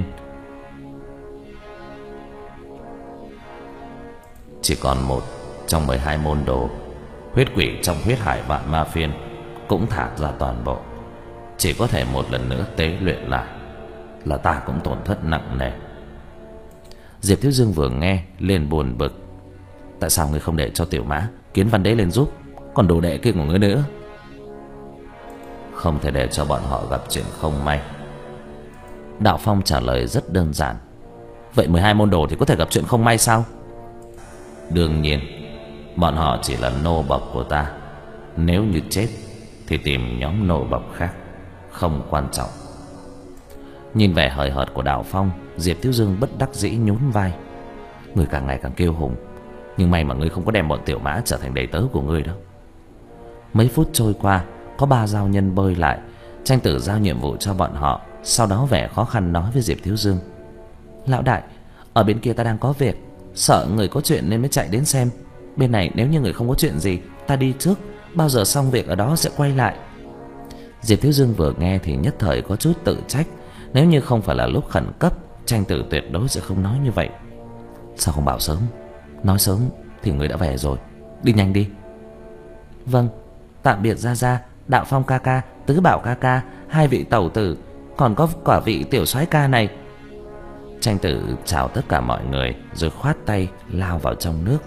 Chỉ còn một trong mười hai môn đồ, huyết quỷ trong huyết hải vạn ma phiên cũng thả ra toàn bộ, chỉ có thể một lần nữa tế luyện lại. là ta cũng tổn thất nặng nề. Diệp Thiếu Dương vừa nghe liền buồn bực. Tại sao ngươi không để cho Tiểu Mã, Kiến Văn Đế lên giúp, còn đồ đệ kia của ngươi nữa? Không thể để cho bọn họ gặp chuyện không may. Đạo Phong trả lời rất đơn giản. Vậy mười hai môn đồ thì có thể gặp chuyện không may sao? Đương nhiên, bọn họ chỉ là nô bộc của ta. Nếu như chết thì tìm nhóm nô bộc khác, không quan trọng. Nhìn vẻ hời hợt của Đạo Phong, Diệp Thiếu Dương bất đắc dĩ nhún vai. Người càng ngày càng kiêu hùng, nhưng may mà ngươi không có đem bọn Tiểu Mã trở thành đầy tớ của ngươi đâu. Mấy phút trôi qua, có ba giao nhân bơi lại, Tranh Tử giao nhiệm vụ cho bọn họ. Sau đó vẻ khó khăn nói với Diệp Thiếu Dương: Lão đại, ở bên kia ta đang có việc, sợ người có chuyện nên mới chạy đến xem. Bên này nếu như người không có chuyện gì, ta đi trước, bao giờ xong việc ở đó sẽ quay lại. Diệp Thiếu Dương vừa nghe thì nhất thời có chút tự trách. Nếu như không phải là lúc khẩn cấp, Tranh Tử tuyệt đối sẽ không nói như vậy. Sao không bảo sớm? Nói sớm thì người đã về rồi. Đi nhanh đi. Vâng, tạm biệt Gia Gia, Đạo Phong ca ca, Tứ Bảo ca ca, hai vị tẩu tử, còn có cả vị tiểu soái ca này. Tranh Tử chào tất cả mọi người rồi khoát tay lao vào trong nước.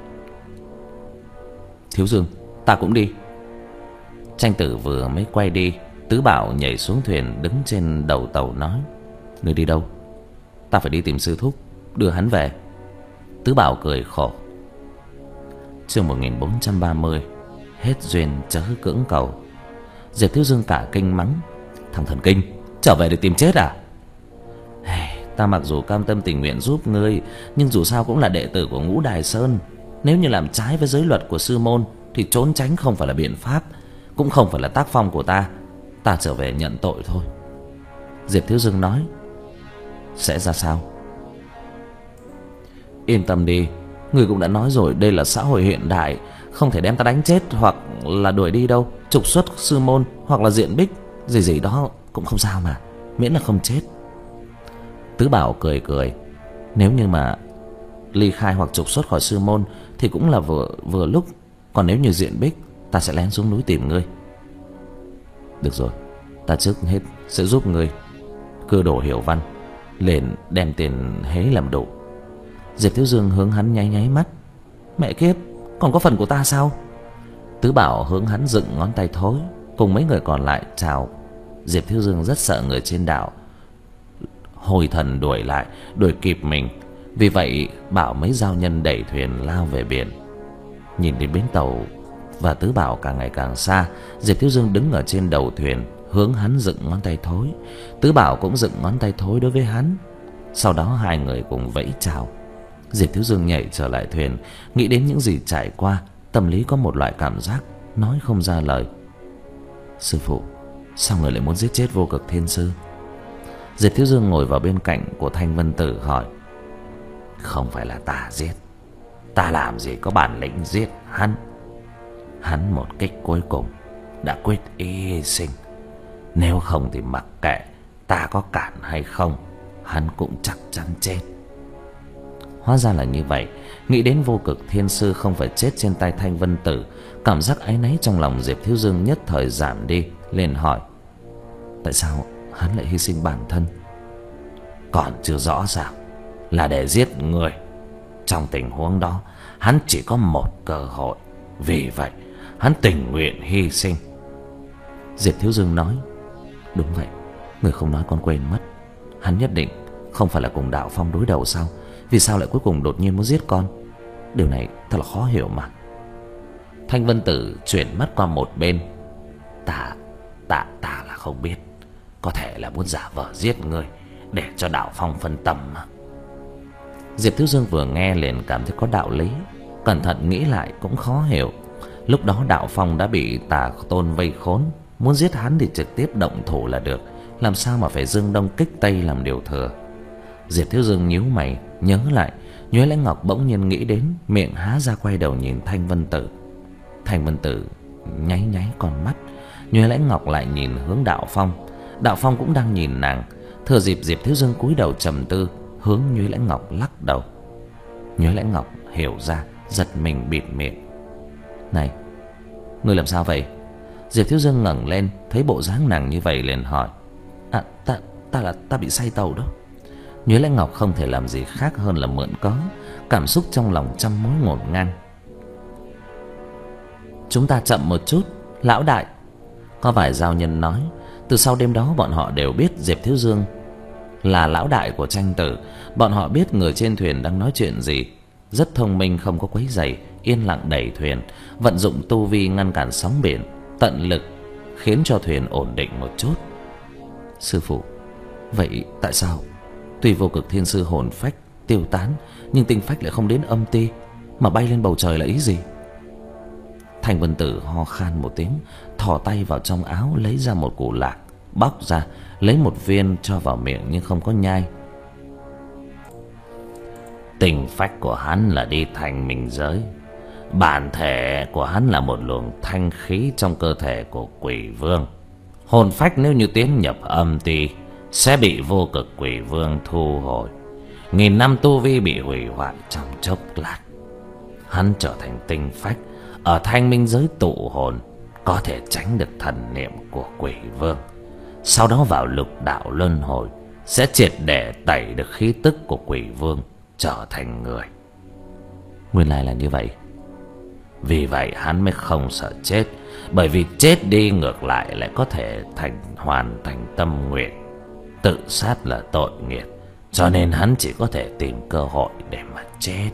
Thiếu Dương, ta cũng đi. Tranh Tử vừa mới quay đi, Tứ Bảo nhảy xuống thuyền đứng trên đầu tàu nói: Ngươi đi đâu? Ta phải đi tìm sư thúc, đưa hắn về. Tứ Bảo cười khổ. Chương một nghìn bốn trăm ba mươi. Hết duyên chớ cưỡng cầu. Diệp Thiếu Dương cả kinh mắng: Thằng thần kinh, trở về để tìm chết à? Hey, ta mặc dù cam tâm tình nguyện giúp ngươi, nhưng dù sao cũng là đệ tử của Ngũ Đài Sơn. Nếu như làm trái với giới luật của sư môn thì trốn tránh không phải là biện pháp, cũng không phải là tác phong của ta. Ta trở về nhận tội thôi. Diệp Thiếu Dương nói: Sẽ ra sao? Yên tâm đi, người cũng đã nói rồi, đây là xã hội hiện đại, không thể đem ta đánh chết hoặc là đuổi đi đâu, trục xuất sư môn hoặc là diện bích, gì gì đó cũng không sao mà, miễn là không chết. Tứ Bảo cười cười: Nếu như mà ly khai hoặc trục xuất khỏi sư môn thì cũng là vừa vừa lúc, còn nếu như diện bích, ta sẽ lén xuống núi tìm ngươi. Được rồi, ta trước hết sẽ giúp ngươi cưa đổ Hiểu Văn, liền đem tiền hế làm đủ. Diệp Thiếu Dương hướng hắn nháy nháy mắt: Mẹ kiếp, còn có phần của ta sao? Tứ Bảo hướng hắn dựng ngón tay thối, cùng mấy người còn lại chào. Diệp Thiếu Dương rất sợ người trên đảo hồi thần đuổi lại, đuổi kịp mình. Vì vậy bảo mấy giao nhân đẩy thuyền lao về biển. Nhìn đến bến tàu và Tứ Bảo càng ngày càng xa, Diệp Thiếu Dương đứng ở trên đầu thuyền, hướng hắn dựng ngón tay thối. Tứ Bảo cũng dựng ngón tay thối đối với hắn. Sau đó hai người cùng vẫy chào. Diệp Thiếu Dương nhảy trở lại thuyền, nghĩ đến những gì trải qua, tâm lý có một loại cảm giác nói không ra lời. Sư phụ, sao người lại muốn giết chết Vô Cực Thiên Sư? Diệp Thiếu Dương ngồi vào bên cạnh của Thanh Vân Tử hỏi: Không phải là ta giết, ta làm gì có bản lĩnh giết hắn. Hắn một kích cuối cùng đã quyết ý hy sinh. Nếu không thì mặc kệ ta có cản hay không, hắn cũng chắc chắn chết. Hóa ra là như vậy. Nghĩ đến Vô Cực Thiên Sư không phải chết trên tay Thanh Vân Tử, cảm giác áy náy trong lòng Diệp Thiếu Dương nhất thời giảm đi, liền hỏi: Tại sao hắn lại hy sinh bản thân? Còn chưa rõ sao? Là để giết người. Trong tình huống đó, hắn chỉ có một cơ hội, vì vậy hắn tình nguyện hy sinh. Diệp Thiếu Dương nói: Đúng vậy, người không nói con quên mất. Hắn nhất định không phải là cùng Đạo Phong đối đầu sao? Vì sao lại cuối cùng đột nhiên muốn giết con? Điều này thật là khó hiểu mà. Thanh Vân Tử chuyển mắt qua một bên: Ta, ta, ta là không biết. Có thể là muốn giả vờ giết người để cho Đạo Phong phân tâm mà. Diệp Thiếu Dương vừa nghe liền cảm thấy có đạo lý. Cẩn thận nghĩ lại cũng khó hiểu. Lúc đó Đạo Phong đã bị Tà Tôn vây khốn, muốn giết hắn thì trực tiếp động thủ là được, làm sao mà phải dương đông kích tây làm điều thừa. Diệp Thiếu Dương nhíu mày nhớ lại. Nhuế Lãnh Ngọc bỗng nhiên nghĩ đến, miệng há ra quay đầu nhìn Thanh Vân Tử. Thanh Vân Tử nháy nháy con mắt. Nhuế Lãnh Ngọc lại nhìn hướng Đạo Phong. Đạo Phong cũng đang nhìn nàng. Thừa dịp Diệp Thiếu Dương cúi đầu trầm tư, hướng Nhuế Lãnh Ngọc lắc đầu. Nhuế Lãnh Ngọc hiểu ra, giật mình bịt miệng: Này, ngươi làm sao vậy? Diệp Thiếu Dương ngẩng lên, thấy bộ dáng nàng như vậy liền hỏi: À, ta, ta là ta bị say tàu đó. Nhuế Lãnh Ngọc không thể làm gì khác hơn là mượn cớ, cảm xúc trong lòng trăm mối ngổn ngang. Chúng ta chậm một chút, lão đại, có vài giao nhân nói. Từ sau đêm đó bọn họ đều biết Diệp Thiếu Dương là lão đại của tranh tử. Bọn họ biết người trên thuyền đang nói chuyện gì, rất thông minh, không có quấy rầy, yên lặng đẩy thuyền, vận dụng tu vi ngăn cản sóng biển, tận lực khiến cho thuyền ổn định một chút. Sư phụ, vậy tại sao tuy Vô Cực Thiên Sư hồn phách tiêu tán, nhưng tinh phách lại không đến âm ti mà bay lên bầu trời là ý gì? Thành Vân Tử ho khan một tiếng, thò tay vào trong áo lấy ra một củ lạc, bóc ra, lấy một viên cho vào miệng nhưng không có nhai. Tinh phách của hắn là đi thành minh giới, bản thể của hắn là một luồng thanh khí trong cơ thể của Quỷ Vương. Hồn phách nếu như tiến nhập âm ti sẽ bị Vô Cực Quỷ Vương thu hồi, nghìn năm tu vi bị hủy hoại trong chốc lát. Hắn trở thành tinh phách ở thanh minh giới tụ hồn, có thể tránh được thần niệm của Quỷ Vương. Sau đó vào lục đạo luân hồi sẽ triệt để tẩy được khí tức của Quỷ Vương, trở thành người. Nguyên lai là như vậy. Vì vậy hắn mới không sợ chết, bởi vì chết đi ngược lại lại có thể thành hoàn thành tâm nguyện. Tự sát là tội nghiệp, cho nên hắn chỉ có thể tìm cơ hội để mà chết.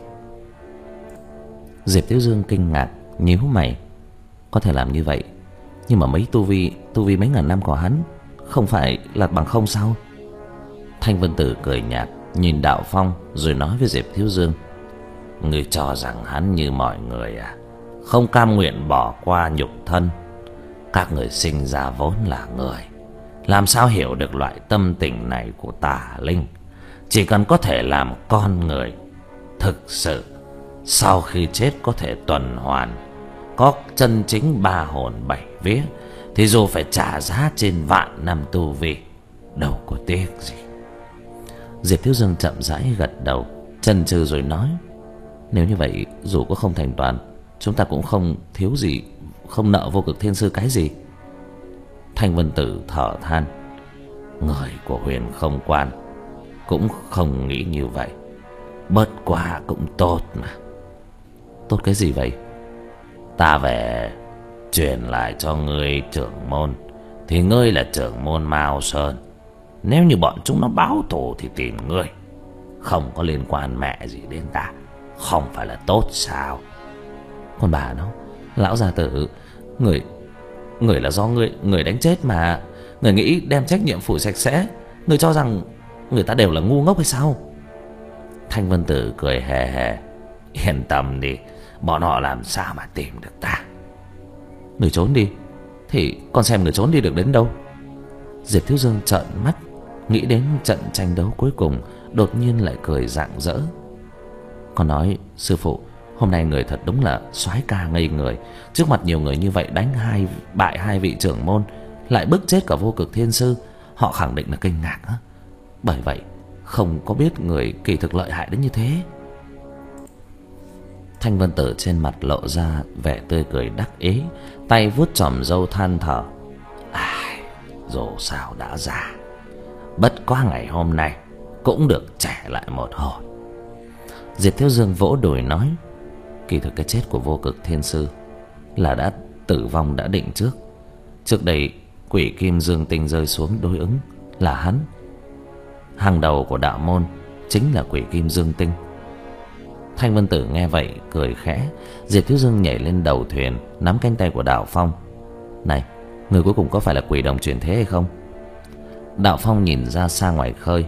Diệp Thiếu Dương kinh ngạc, nhíu mày. Có thể làm như vậy, nhưng mà mấy tu vi tu vi mấy ngàn năm của hắn không phải là bằng không sao? Thanh Vân Tử cười nhạt, nhìn Đạo Phong rồi nói với Diệp Thiếu Dương: Ngươi cho rằng hắn như mọi người à? Không cam nguyện bỏ qua nhục thân. Các người sinh ra vốn là người, làm sao hiểu được loại tâm tình này của tà linh? Chỉ cần có thể làm con người thực sự, sau khi chết có thể tuần hoàn, có chân chính ba hồn bảy vía, thì dù phải trả giá trên vạn năm tu vi, đâu có tiếc gì. Diệp Thiếu Dương chậm rãi gật đầu, chần chừ rồi nói: Nếu như vậy, dù có không thành toàn, chúng ta cũng không thiếu gì, không nợ Vô Cực Thiên Sư cái gì. Thanh Vân Tử thở than: Người của Huyền Không Quan cũng không nghĩ như vậy. Bớt quá cũng tốt mà. Tốt cái gì vậy? Ta về truyền lại cho ngươi trưởng môn, thì ngươi là trưởng môn Mao Sơn. Nếu như bọn chúng nó báo thù thì tìm ngươi, không có liên quan mẹ gì đến ta, không phải là tốt sao? Còn bà nó, lão gia tử, người người là do người người đánh chết mà. Người nghĩ đem trách nhiệm phủi sạch sẽ. Người cho rằng người ta đều là ngu ngốc hay sao? Thanh Vân Tử cười hề hề: Yên tâm đi, bọn họ làm sao mà tìm được ta. Người trốn đi, thì con xem người trốn đi được đến đâu. Diệp Thiếu Dương trợn mắt, nghĩ đến trận tranh đấu cuối cùng, đột nhiên lại cười rạng rỡ. Con nói, sư phụ, hôm nay người thật đúng là soái ca ngây người. Trước mặt nhiều người như vậy đánh hai bại hai vị trưởng môn, lại bức chết cả Vô Cực Thiên Sư, họ khẳng định là kinh ngạc á. Bởi vậy không có biết người kỳ thực lợi hại đến như thế. Thanh Vân Tử trên mặt lộ ra vẻ tươi cười đắc ý, tay vuốt chòm râu than thở: Ai, dù sao đã già, bất quá ngày hôm nay cũng được trẻ lại một hồi. Diệp Thiếu Dương vỗ đùi nói: Kỳ thực cái chết của Vô Cực Thiên Sư là đã tử vong đã định trước. Trước đây quỷ kim dương tinh rơi xuống đối ứng là hắn. Hàng đầu của đạo môn chính là quỷ kim dương tinh. Thanh Vân Tử nghe vậy cười khẽ. Diệp Thiếu Dương nhảy lên đầu thuyền, nắm cánh tay của Đạo Phong: Này, người cuối cùng có phải là quỷ đồng chuyển thế hay không? Đạo Phong nhìn ra xa ngoài khơi: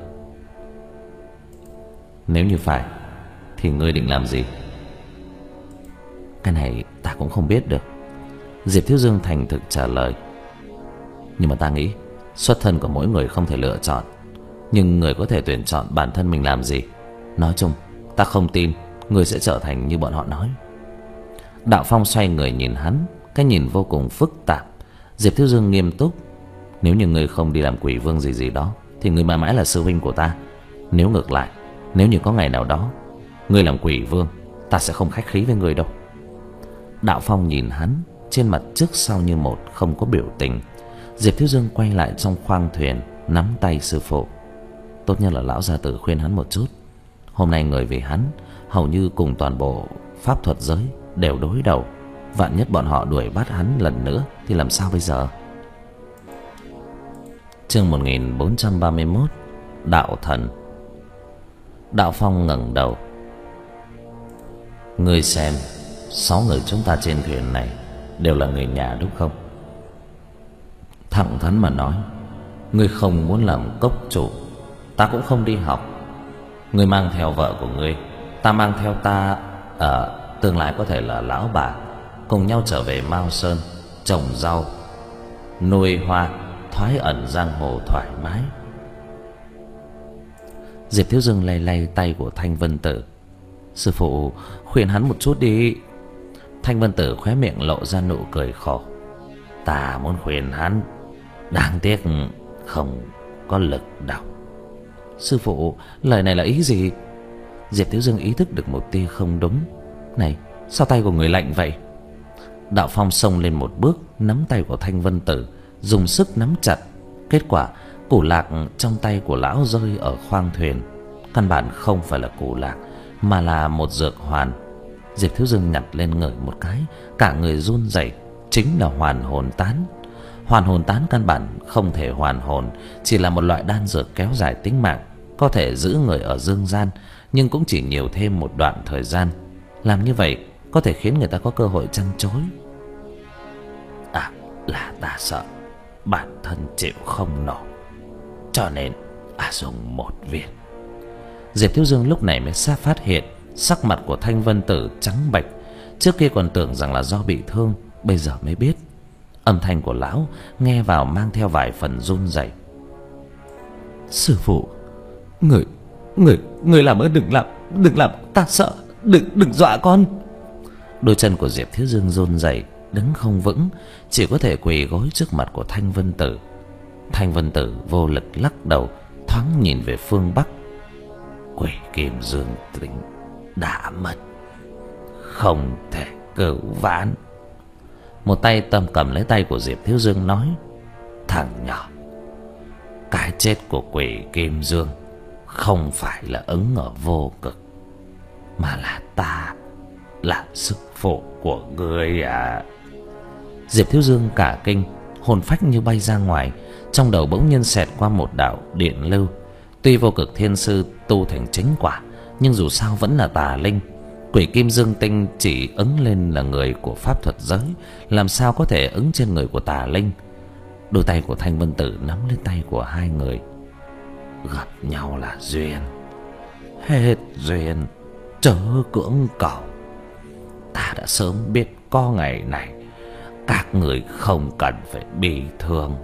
Nếu như phải, thì ngươi định làm gì? Cái này ta cũng không biết được. Diệp Thiếu Dương thành thực trả lời: Nhưng mà ta nghĩ xuất thân của mỗi người không thể lựa chọn, nhưng người có thể tuyển chọn bản thân mình làm gì. Nói chung, ta không tin người sẽ trở thành như bọn họ nói. Đạo Phong xoay người nhìn hắn, cái nhìn vô cùng phức tạp. Diệp Thiếu Dương nghiêm túc: Nếu như người không đi làm quỷ vương gì gì đó, thì người mãi mãi là sư huynh của ta. Nếu ngược lại, nếu như có ngày nào đó người làm quỷ vương, ta sẽ không khách khí với người đâu. Đạo Phong nhìn hắn, trên mặt trước sau như một, không có biểu tình. Diệp Thiếu Dương quay lại trong khoang thuyền, nắm tay sư phụ. Tốt nhất là lão gia tử khuyên hắn một chút. Hôm nay người vì hắn hầu như cùng toàn bộ pháp thuật giới đều đối đầu. Vạn nhất bọn họ đuổi bắt hắn lần nữa thì làm sao bây giờ? Chương một nghìn bốn trăm ba mươi mốt. Đạo thần. Đạo Phong ngẩng đầu. Ngươi xem, sáu người chúng ta trên thuyền này đều là người nhà đúng không? Thẳng thắn mà nói, ngươi không muốn làm cốc chủ, ta cũng không đi học. Ngươi mang theo vợ của ngươi, ta mang theo ta, ở tương lai có thể là lão bà, cùng nhau trở về Mao Sơn trồng rau, nuôi hoa, thoái ẩn giang hồ thoải mái. Diệp Thiếu Dương lay lay tay của Thanh Vân Tử. Sư phụ khuyên hắn một chút đi. Thanh Vân Tử khóe miệng lộ ra nụ cười khổ. Ta muốn khuyên hắn, đáng tiếc không có lực đâu. Sư phụ, lời này là ý gì? Diệp Thiếu Dương ý thức được một tia không đúng. Này, sao tay của người lạnh vậy? Đạo Phong xông lên một bước, nắm tay của Thanh Vân Tử, dùng sức nắm chặt. Kết quả củ lạc trong tay của lão rơi ở khoang thuyền. Căn bản không phải là củ lạc, mà là một dược hoàn. Diệp Thiếu Dương nhặt lên ngửi một cái, cả người run rẩy. Chính là hoàn hồn tán. Hoàn hồn tán căn bản không thể hoàn hồn, chỉ là một loại đan dược kéo dài tính mạng, có thể giữ người ở dương gian, nhưng cũng chỉ nhiều thêm một đoạn thời gian. Làm như vậy có thể khiến người ta có cơ hội trăn trối. À, là ta sợ bản thân chịu không nổi, cho nên à dùng một viên. Diệp Thiếu Dương lúc này mới xa phát hiện sắc mặt của Thanh Vân Tử trắng bệch. Trước kia còn tưởng rằng là do bị thương, bây giờ mới biết. Âm thanh của lão nghe vào mang theo vài phần run rẩy. Sư phụ, người, người, người làm ơn đừng làm, đừng làm, ta sợ, đừng, đừng dọa con. Đôi chân của Diệp Thiếu Dương run rẩy, đứng không vững, chỉ có thể quỳ gối trước mặt của Thanh Vân Tử. Thanh Vân Tử vô lực lắc đầu, thoáng nhìn về phương bắc. Quỷ Kim Dương Tính đã mất, không thể cứu vãn. Một tay Tâm cầm lấy tay của Diệp Thiếu Dương nói: Thằng nhỏ, cái chết của Quỷ Kim Dương không phải là ứng ở vô cực, mà là ta, là sư phụ của ngươi à. Diệp Thiếu Dương cả kinh, hồn phách như bay ra ngoài. Trong đầu bỗng nhiên xẹt qua một đạo điện lưu. Tuy Vô Cực Thiên Sư tu thành chính quả, nhưng dù sao vẫn là tà linh. Quỷ Kim Dương Tinh chỉ ứng lên là người của pháp thuật giới, làm sao có thể ứng trên người của tà linh. Đôi tay của Thanh Vân Tử nắm lên tay của hai người. Gặp nhau là duyên, hết duyên chớ cưỡng cầu. Ta đã sớm biết có ngày này, các người không cần phải bị thương.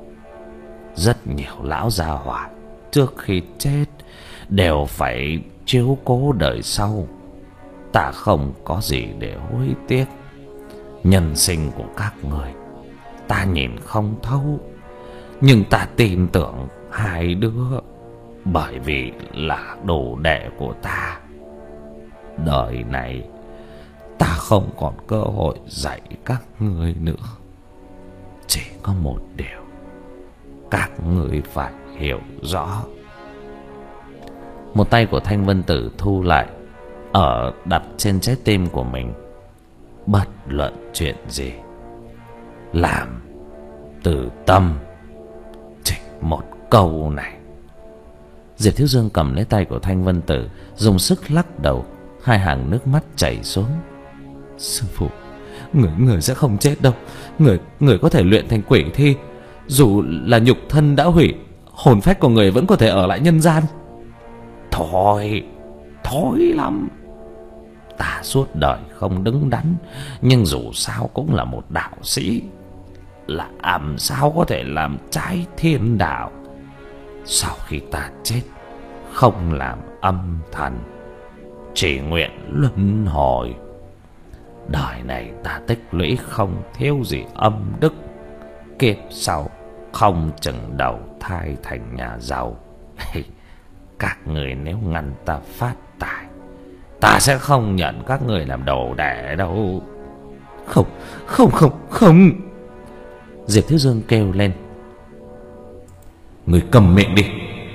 Rất nhiều lão gia hỏa trước khi chết đều phải chiếu cố đời sau. Ta không có gì để hối tiếc. Nhân sinh của các người ta nhìn không thấu, nhưng ta tin tưởng hai đứa, bởi vì là đồ đệ của ta. Đời này ta không còn cơ hội dạy các người nữa. Chỉ có một điều các người phải hiểu rõ. Một tay của Thanh Vân Tử thu lại, ở đặt trên trái tim của mình. Bất luận chuyện gì, làm từ tâm. Chỉ một câu này. Diệp Thiếu Dương cầm lấy tay của Thanh Vân Tử, dùng sức lắc đầu. Hai hàng nước mắt chảy xuống. Sư phụ, người người sẽ không chết đâu. Người người có thể luyện thành quỷ thi. Dù là nhục thân đã hủy, hồn phách của người vẫn có thể ở lại nhân gian. Thôi, thôi lắm. Ta suốt đời không đứng đắn, nhưng dù sao cũng là một đạo sĩ. Làm sao có thể làm trái thiên đạo. Sau khi ta chết, không làm âm thần, chỉ nguyện luân hồi. Đời này ta tích lũy không thiếu gì âm đức, kiếp sau không chừng đầu thai thành nhà giàu. Các người nếu ngăn ta phát tài, ta sẽ không nhận các người làm đồ đệ đâu. Không, không, không, không. Diệp Thiếu Dương kêu lên. Người cầm miệng đi.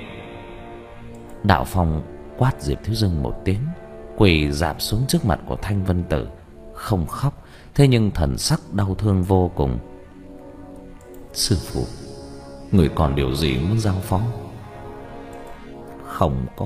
Đạo Phong quát Diệp Thiếu Dương một tiếng, quỳ rạp xuống trước mặt của Thanh Vân Tử, không khóc, thế nhưng thần sắc đau thương vô cùng. Sư phụ, người còn điều gì muốn giao phó? Không có.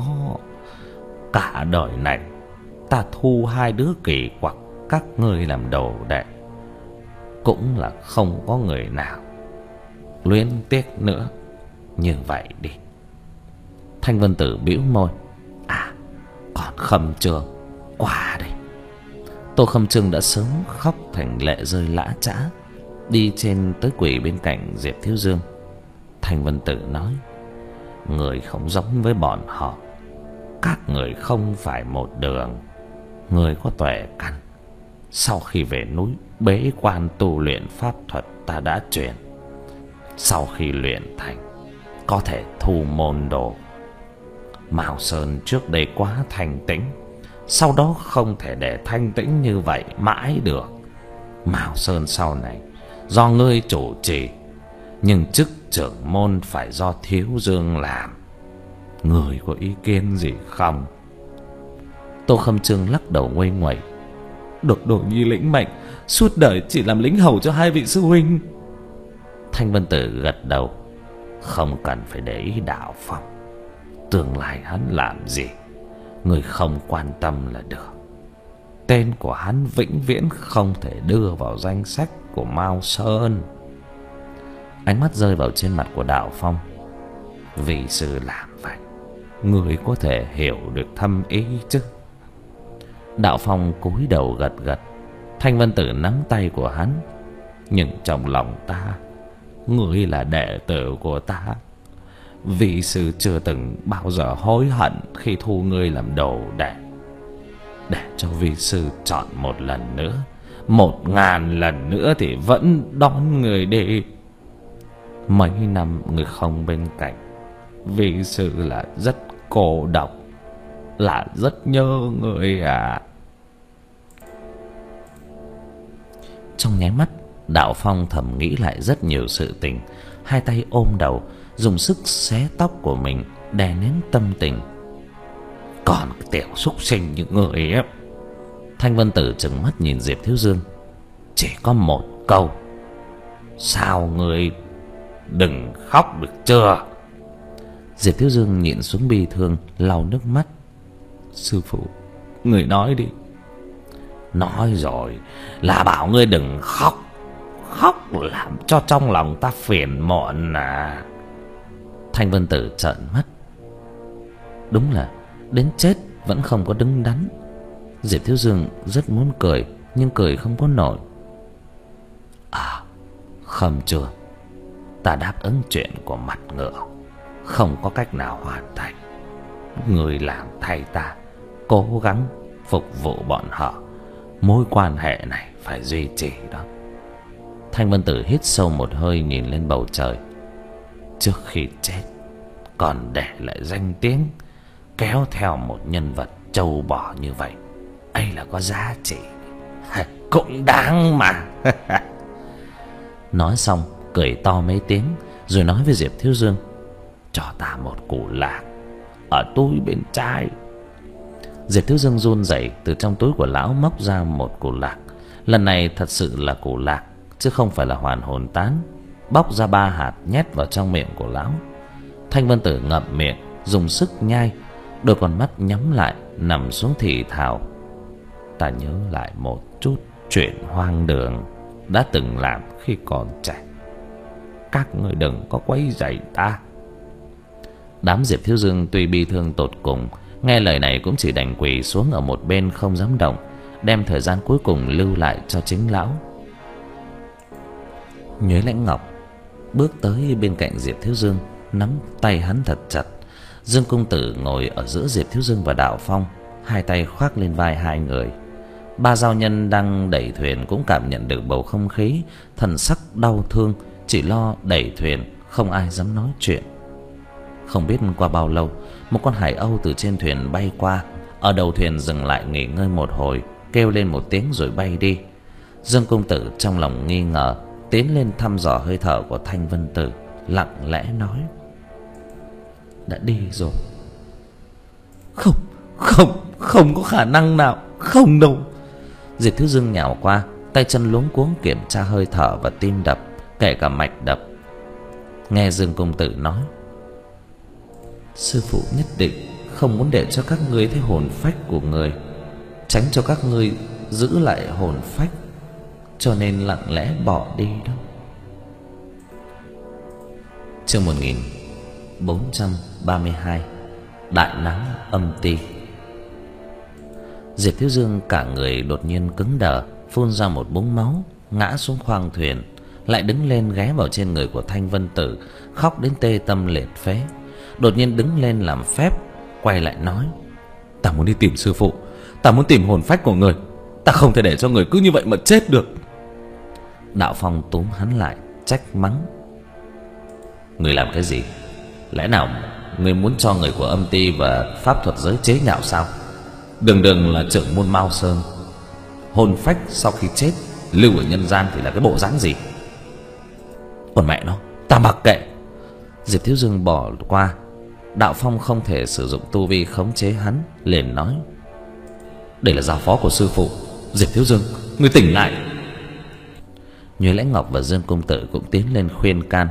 Cả đời này ta thu hai đứa kỳ quặc các ngươi làm đồ đệ, cũng là không có người nào luyến tiếc nữa. Như vậy đi. Thanh Vân Tử bĩu môi. À, còn Khâm Trương, qua đây. Tô Khâm Trương đã sớm khóc thành lệ rơi lã chã, đi trên tới quỳ bên cạnh Diệp Thiếu Dương. Thanh Vân Tử nói: người không giống với bọn họ, các người không phải một đường. Người có tuệ căn, sau khi về núi bế quan tu luyện pháp thuật ta đã truyền. Sau khi luyện thành, có thể thu môn đồ. Mao Sơn trước đây quá thanh tĩnh, sau đó không thể để thanh tĩnh như vậy mãi được. Mao Sơn sau này do ngươi chủ trì, nhưng chức trưởng môn phải do Thiếu Dương làm. Người có ý kiến gì không? Tô Khâm Trương lắc đầu nguây nguậy. Đột Đồ Nhi lĩnh mệnh, suốt đời chỉ làm lính hầu cho hai vị sư huynh. Thanh Vân Tử gật đầu. Không cần phải để ý Đạo Phong, tương lai hắn làm gì người không quan tâm là được. Tên của hắn vĩnh viễn không thể đưa vào danh sách của Mao Sơn. Ánh mắt rơi vào trên mặt của Đạo Phong. Vì sư làm vậy, người có thể hiểu được thâm ý chứ? Đạo Phong cúi đầu gật gật. Thanh Vân Tử nắm tay của hắn. Nhưng trong lòng ta, ngươi là đệ tử của ta. Vị sư chưa từng bao giờ hối hận khi thu ngươi làm đồ đệ. Để cho vị sư chọn một lần nữa, một ngàn lần nữa thì vẫn đón người đi. Mấy năm người không bên cạnh, vị sư là rất cô độc, là rất nhớ người à. Trong nháy mắt, Đạo Phong thầm nghĩ lại rất nhiều sự tình. Hai tay ôm đầu, dùng sức xé tóc của mình, đè nén tâm tình. Còn tiểu súc sinh như người ấy. Thanh Vân Tử trừng mắt nhìn Diệp Thiếu Dương. Chỉ có một câu: sao người đừng khóc được chưa? Diệp Thiếu Dương nhịn xuống bi thương, lau nước mắt. Sư phụ, người nói đi. Nói rồi là bảo ngươi đừng khóc. Khóc làm cho trong lòng ta phiền muộn à. Thanh Vân Tử trợn mắt. Đúng là đến chết vẫn không có đứng đắn. Diệp Thiếu Dương rất muốn cười, nhưng cười không có nổi. À, Khâm Trương, ta đáp ứng chuyện của mặt ngựa, không có cách nào hoàn thành. Người làm thay ta, cố gắng phục vụ bọn họ. Mối quan hệ này phải duy trì đó. Thanh Vân Tử hít sâu một hơi, nhìn lên bầu trời. Trước khi chết còn để lại danh tiếng, kéo theo một nhân vật trâu bò như vậy, ấy là có giá trị, cũng đáng mà. Nói xong cười to mấy tiếng, rồi nói với Diệp Thiếu Dương: cho ta một củ lạc ở túi bên trái. Diệp Thiếu Dương run rẩy, từ trong túi của lão móc ra một củ lạc. Lần này thật sự là củ lạc, chứ không phải là hoàn hồn tán. Bóc ra ba hạt nhét vào trong miệng của lão. Thanh Vân Tử ngậm miệng, dùng sức nhai, đôi con mắt nhắm lại, nằm xuống thì thào: ta nhớ lại một chút chuyện hoang đường đã từng làm khi còn trẻ. Các người đừng có quấy rầy ta. Đám Diệp Thiếu Dương tuy bi thương tột cùng, nghe lời này cũng chỉ đành quỳ xuống ở một bên không dám động, đem thời gian cuối cùng lưu lại cho chính lão. Nhuế Lãnh Ngọc bước tới bên cạnh Diệp Thiếu Dương, nắm tay hắn thật chặt. Dương Công Tử ngồi ở giữa Diệp Thiếu Dương và Đạo Phong, hai tay khoác lên vai hai người. Ba giao nhân đang đẩy thuyền cũng cảm nhận được bầu không khí, thần sắc đau thương, chỉ lo đẩy thuyền, không ai dám nói chuyện. Không biết qua bao lâu, một con hải âu từ trên thuyền bay qua, ở đầu thuyền dừng lại nghỉ ngơi một hồi, kêu lên một tiếng rồi bay đi. Dương Công Tử trong lòng nghi ngờ, tiến lên thăm dò hơi thở của Thanh Vân Tử, lặng lẽ nói: đã đi rồi. Không, không, không có khả năng nào, không đâu. Diệp Thiếu Dương nhào qua, tay chân luống cuống kiểm tra hơi thở và tim đập, kể cả mạch đập. Nghe Dương công tử nói: sư phụ nhất định không muốn để cho các ngươi thấy hồn phách của người, tránh cho các ngươi giữ lại hồn phách, cho nên lặng lẽ bỏ đi đó. Chương một nghìn bốn trăm ba mươi hai. Đại náo âm ti. Diệp Thiếu Dương cả người đột nhiên cứng đờ, phun ra một búng máu, ngã xuống khoang thuyền, lại đứng lên ghé vào trên người của Thanh Vân Tử, khóc đến tê tâm liệt phế. Đột nhiên đứng lên làm phép, quay lại nói: ta muốn đi tìm sư phụ, ta muốn tìm hồn phách của người, ta không thể để cho người cứ như vậy mà chết được. Đạo Phong túm hắn lại, trách mắng: người làm cái gì? Lẽ nào người muốn cho người của âm ti và pháp thuật giới chế nhạo sao? Đường đường là trưởng môn Mao Sơn, hồn phách sau khi chết lưu ở nhân gian thì là cái bộ dáng gì? Còn mẹ nó, ta mặc kệ. Diệp Thiếu Dương bỏ qua. Đạo Phong không thể sử dụng tu vi khống chế hắn, liền nói: đây là giao phó của sư phụ. Diệp Thiếu Dương, người tỉnh lại. Nhuế Lãnh Ngọc và Dương công tử cũng tiến lên khuyên can.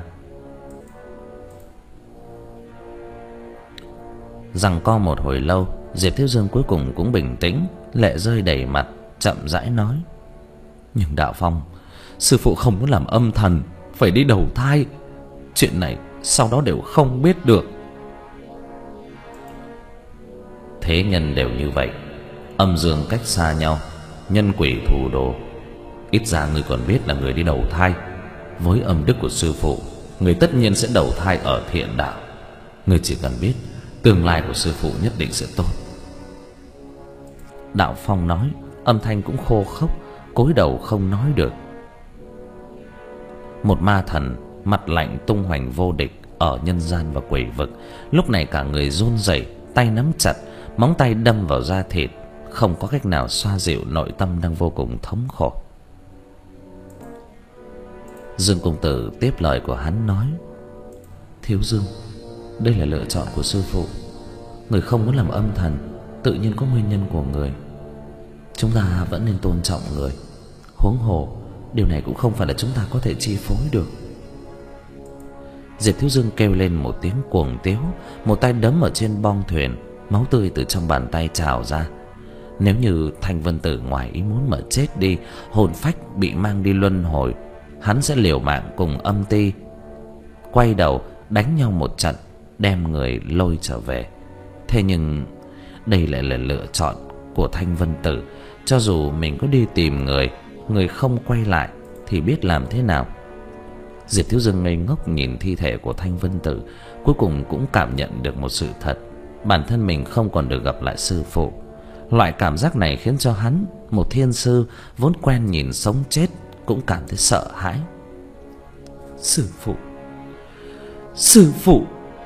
Giằng co một hồi lâu, Diệp Thiếu Dương cuối cùng cũng bình tĩnh, lệ rơi đầy mặt, chậm rãi nói: nhưng Đạo Phong, sư phụ không muốn làm âm thần, phải đi đầu thai. Chuyện này sau đó đều không biết được. Thế nhân đều như vậy, âm dương cách xa nhau, nhân quỷ thù đồ. Ít ra người còn biết là người đi đầu thai. Với âm đức của sư phụ, người tất nhiên sẽ đầu thai ở thiện đạo. Người chỉ cần biết tương lai của sư phụ nhất định sẽ tốt. Đạo Phong nói, âm thanh cũng khô khốc, cúi đầu không nói được. Một ma thần mặt lạnh tung hoành vô địch ở nhân gian và quỷ vực, lúc này cả người run rẩy, tay nắm chặt, móng tay đâm vào da thịt, không có cách nào xoa dịu nội tâm đang vô cùng thống khổ. Dương công tử tiếp lời của hắn nói: Thiếu Dương, đây là lựa chọn của sư phụ. Người không muốn làm âm thần, tự nhiên có nguyên nhân của người. Chúng ta vẫn nên tôn trọng người. Huống hồ, điều này cũng không phải là chúng ta có thể chi phối được. Diệp Thiếu Dương kêu lên một tiếng cuồng tiếu, một tay đấm ở trên bong thuyền, máu tươi từ trong bàn tay trào ra. Nếu như Thanh Vân Tử ngoài ý muốn mà chết đi, hồn phách bị mang đi luân hồi, hắn sẽ liều mạng cùng âm ti quay đầu đánh nhau một trận, đem người lôi trở về. Thế nhưng đây lại là lựa chọn của Thanh Vân Tử. Cho dù mình có đi tìm người, người không quay lại thì biết làm thế nào. Diệp Thiếu Dương ngây ngốc nhìn thi thể của Thanh Vân Tử, cuối cùng cũng cảm nhận được một sự thật: bản thân mình không còn được gặp lại sư phụ. Loại cảm giác này khiến cho hắn, một thiên sư vốn quen nhìn sống chết, cũng cảm thấy sợ hãi. Sư phụ, sư phụ,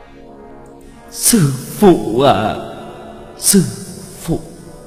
sư phụ à, sư phụ.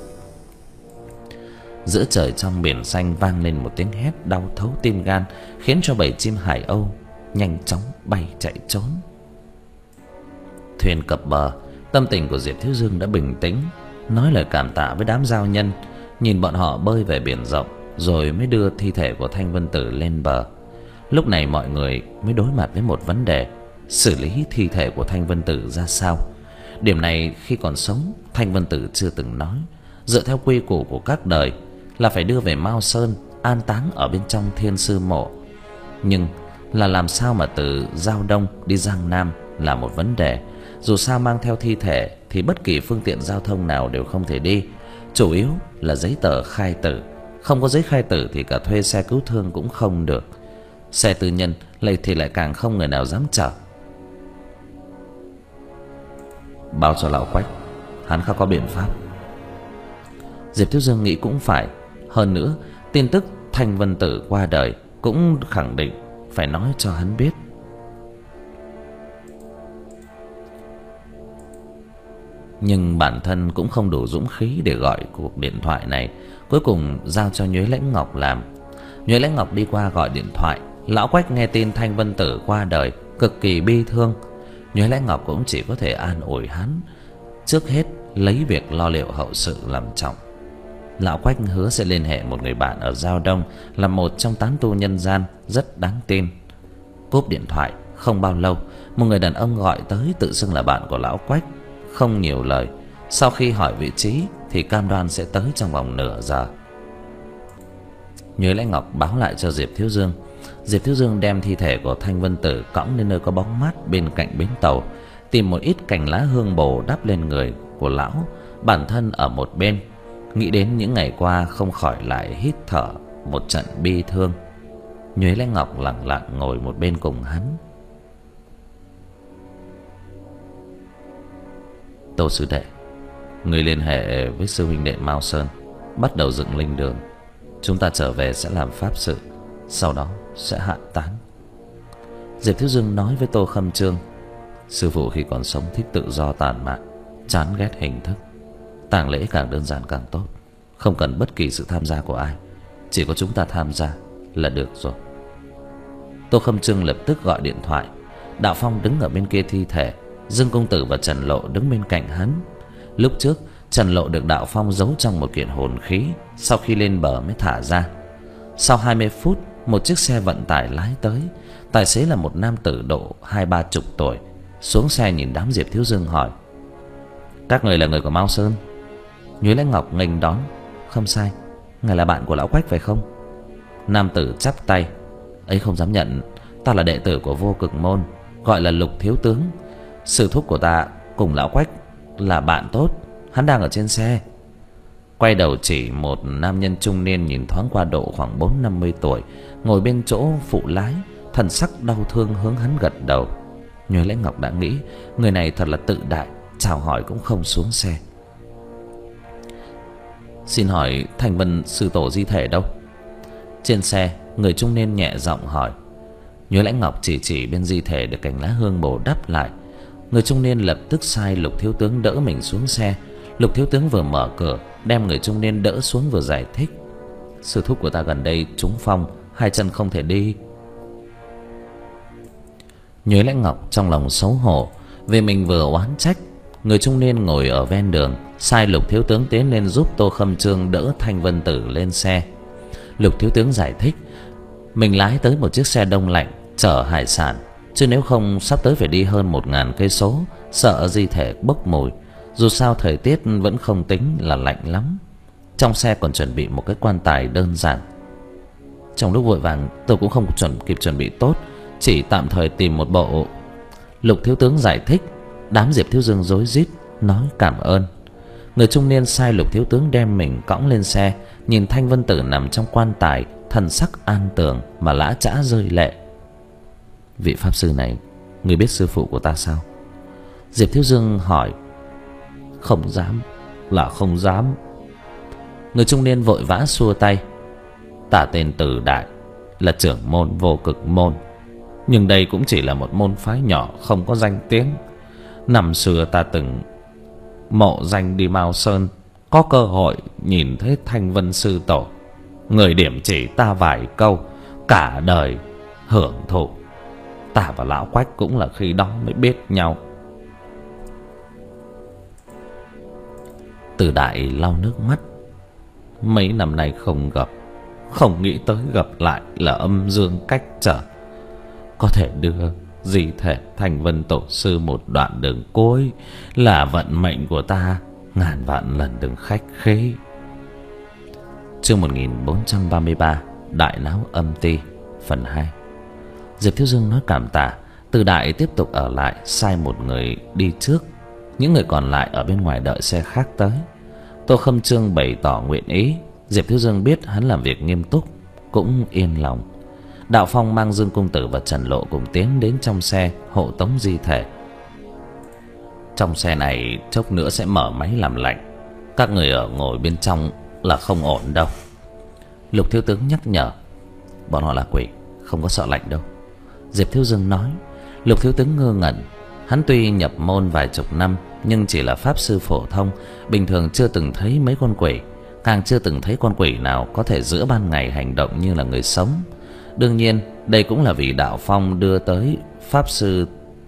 Giữa trời trong biển xanh vang lên một tiếng hét đau thấu tim gan, khiến cho bầy chim hải âu nhanh chóng bay chạy trốn. Thuyền cập bờ, tâm tình của Diệp Thiếu Dương đã bình tĩnh, nói lời cảm tạ với đám giao nhân, nhìn bọn họ bơi về biển rộng, rồi mới đưa thi thể của Thanh Vân Tử lên bờ. Lúc này mọi người mới đối mặt với một vấn đề: xử lý thi thể của Thanh Vân Tử ra sao. Điểm này khi còn sống, Thanh Vân Tử chưa từng nói. Dựa theo quy củ của các đời là phải đưa về Mao Sơn an táng ở bên trong Thiên Sư Mộ. Nhưng là làm sao mà từ Giao Đông đi Giang Nam là một vấn đề. Dù sao mang theo thi thể thì bất kỳ phương tiện giao thông nào đều không thể đi. Chủ yếu là giấy tờ khai tử. Không có giấy khai tử thì cả thuê xe cứu thương cũng không được. Xe tư nhân lại thì lại càng không người nào dám chở. Báo cho lão Quách, hắn khá có biện pháp. Diệp Thiếu Dương nghĩ cũng phải. Hơn nữa, tin tức Thanh Vân Tử qua đời cũng khẳng định phải nói cho hắn biết. Nhưng bản thân cũng không đủ dũng khí để gọi cuộc điện thoại này, cuối cùng giao cho Nhuế Lãnh Ngọc làm. Nhuế Lãnh Ngọc đi qua gọi điện thoại. Lão Quách nghe tin Thanh Vân Tử qua đời, cực kỳ bi thương. Nhuế Lãnh Ngọc cũng chỉ có thể an ủi hắn, trước hết lấy việc lo liệu hậu sự làm trọng. Lão Quách hứa sẽ liên hệ một người bạn ở Giao Đông, là một trong tán tu nhân gian rất đáng tin. Cúp điện thoại không bao lâu, một người đàn ông gọi tới tự xưng là bạn của lão Quách, không nhiều lời. Sau khi hỏi vị trí thì cam đoan sẽ tới trong vòng nửa giờ. Nhuế Lãnh Ngọc báo lại cho Diệp Thiếu Dương. Diệp Thiếu Dương đem thi thể của Thanh Vân Tử cõng lên nơi có bóng mát bên cạnh bến tàu, tìm một ít cành lá hương bồ đắp lên người của lão, bản thân ở một bên. Nghĩ đến những ngày qua không khỏi lại hít thở một trận bi thương. Nhuế Lãnh Ngọc lặng lặng ngồi một bên cùng hắn. Tô sư đệ, người liên hệ với sư huynh đệ Mao Sơn, bắt đầu dựng linh đường. Chúng ta trở về sẽ làm pháp sự, sau đó sẽ hạ táng. Diệp Thiếu Dương nói với Tô Khâm Trương. Sư phụ khi còn sống thích tự do tản mạn, chán ghét hình thức. Tang lễ càng đơn giản càng tốt, không cần bất kỳ sự tham gia của ai, chỉ có chúng ta tham gia là được rồi. Tô Khâm Trương lập tức gọi điện thoại. Đạo Phong đứng ở bên kia thi thể, Dương Công Tử và Trần Lộ đứng bên cạnh hắn. Lúc trước Trần Lộ được Đạo Phong giấu trong một kiện hồn khí, sau khi lên bờ mới thả ra. Sau hai mươi phút, một chiếc xe vận tải lái tới. Tài xế là một nam tử độ hai ba chục tuổi. Xuống xe nhìn đám Diệp Thiếu Dương hỏi: các người là người của Mao Sơn? Nhuế Lãnh Ngọc nghênh đón: không sai, ngài là bạn của lão Quách phải không? Nam tử chắp tay: ấy không dám nhận, ta là đệ tử của Vô Cực Môn, gọi là Lục Thiếu Tướng. Sư thúc của ta cùng lão Quách là bạn tốt, hắn đang ở trên xe. Quay đầu chỉ một nam nhân trung niên nhìn thoáng qua độ khoảng bốn năm mươi tuổi, ngồi bên chỗ phụ lái, thần sắc đau thương hướng hắn gật đầu. Nhuế Lãnh Ngọc đã nghĩ người này thật là tự đại, chào hỏi cũng không xuống xe. Xin hỏi Thành Vân sư tổ di thể đâu? Trên xe, người trung niên nhẹ giọng hỏi. Nhuế Lãnh Ngọc chỉ chỉ bên di thể được cành lá hương bồ đắp lại. Người trung niên lập tức sai Lục Thiếu Tướng đỡ mình xuống xe. Lục Thiếu Tướng vừa mở cửa, đem người trung niên đỡ xuống vừa giải thích: sư thúc của ta gần đây trúng phong, hai chân không thể đi. Nhuế Lãnh Ngọc trong lòng xấu hổ vì mình vừa oán trách. Người trung niên ngồi ở ven đường, sai Lục Thiếu Tướng tiến lên giúp Tô Khâm Trương đỡ Thanh Vân Tử lên xe. Lục Thiếu Tướng giải thích mình lái tới một chiếc xe đông lạnh chở hải sản, chứ nếu không sắp tới phải đi hơn một ngàn cây số, sợ di thể bốc mùi. Dù sao thời tiết vẫn không tính là lạnh lắm. Trong xe còn chuẩn bị một cái quan tài đơn giản. Trong lúc vội vàng tôi cũng không chuẩn kịp chuẩn bị tốt, chỉ tạm thời tìm một bộ. Lục Thiếu Tướng giải thích. Đám Diệp Thiếu Dương rối rít nói cảm ơn. Người trung niên sai Lục Thiếu Tướng đem mình cõng lên xe, nhìn Thanh Vân Tử nằm trong quan tài, thần sắc an tường mà lã chã rơi lệ. Vị pháp sư này, người biết sư phụ của ta sao? Diệp Thiếu Dương hỏi. Không dám, là không dám. Người trung niên vội vã xua tay. Ta tên Từ Đại, là trưởng môn Vô Cực Môn, nhưng đây cũng chỉ là một môn phái nhỏ không có danh tiếng. Năm xưa ta từng mộ danh đi Mao Sơn, có cơ hội nhìn thấy Thanh Vân sư tổ. Người điểm chỉ ta vài câu, cả đời hưởng thụ. Ta và lão Quách cũng là khi đó mới biết nhau. Từ Đại lau nước mắt. Mấy năm nay không gặp, không nghĩ tới gặp lại là âm dương cách trở. Có thể đưa di thể Thanh Vân tổ sư một đoạn đường cuối là vận mệnh của ta, ngàn vạn lần đừng khách khí. Chương một nghìn bốn trăm ba mươi ba, Đại Náo Âm Ti, phần hai. Diệp Thiếu Dương nói cảm tạ. Từ Đại tiếp tục ở lại, sai một người đi trước, những người còn lại ở bên ngoài đợi xe khác tới. Tô Khâm Trương bày tỏ nguyện ý. Diệp Thiếu Dương biết hắn làm việc nghiêm túc, cũng yên lòng. Đạo Phong mang Dương Công Tử và Trần Lộ cùng tiến đến trong xe hộ tống di thể. Trong xe này chốc nữa sẽ mở máy làm lạnh, các người ở ngồi bên trong là không ổn đâu. Lục Thiếu Tướng nhắc nhở. Bọn họ là quỷ, không có sợ lạnh đâu, Diệp Thiếu Dương nói. Lục Thiếu Tướng ngơ ngẩn. Hắn tuy nhập môn vài chục năm, nhưng chỉ là pháp sư phổ thông, bình thường chưa từng thấy mấy con quỷ, càng chưa từng thấy con quỷ nào có thể giữa ban ngày hành động như là người sống. Đương nhiên đây cũng là vì Đạo Phong đưa tới pháp sư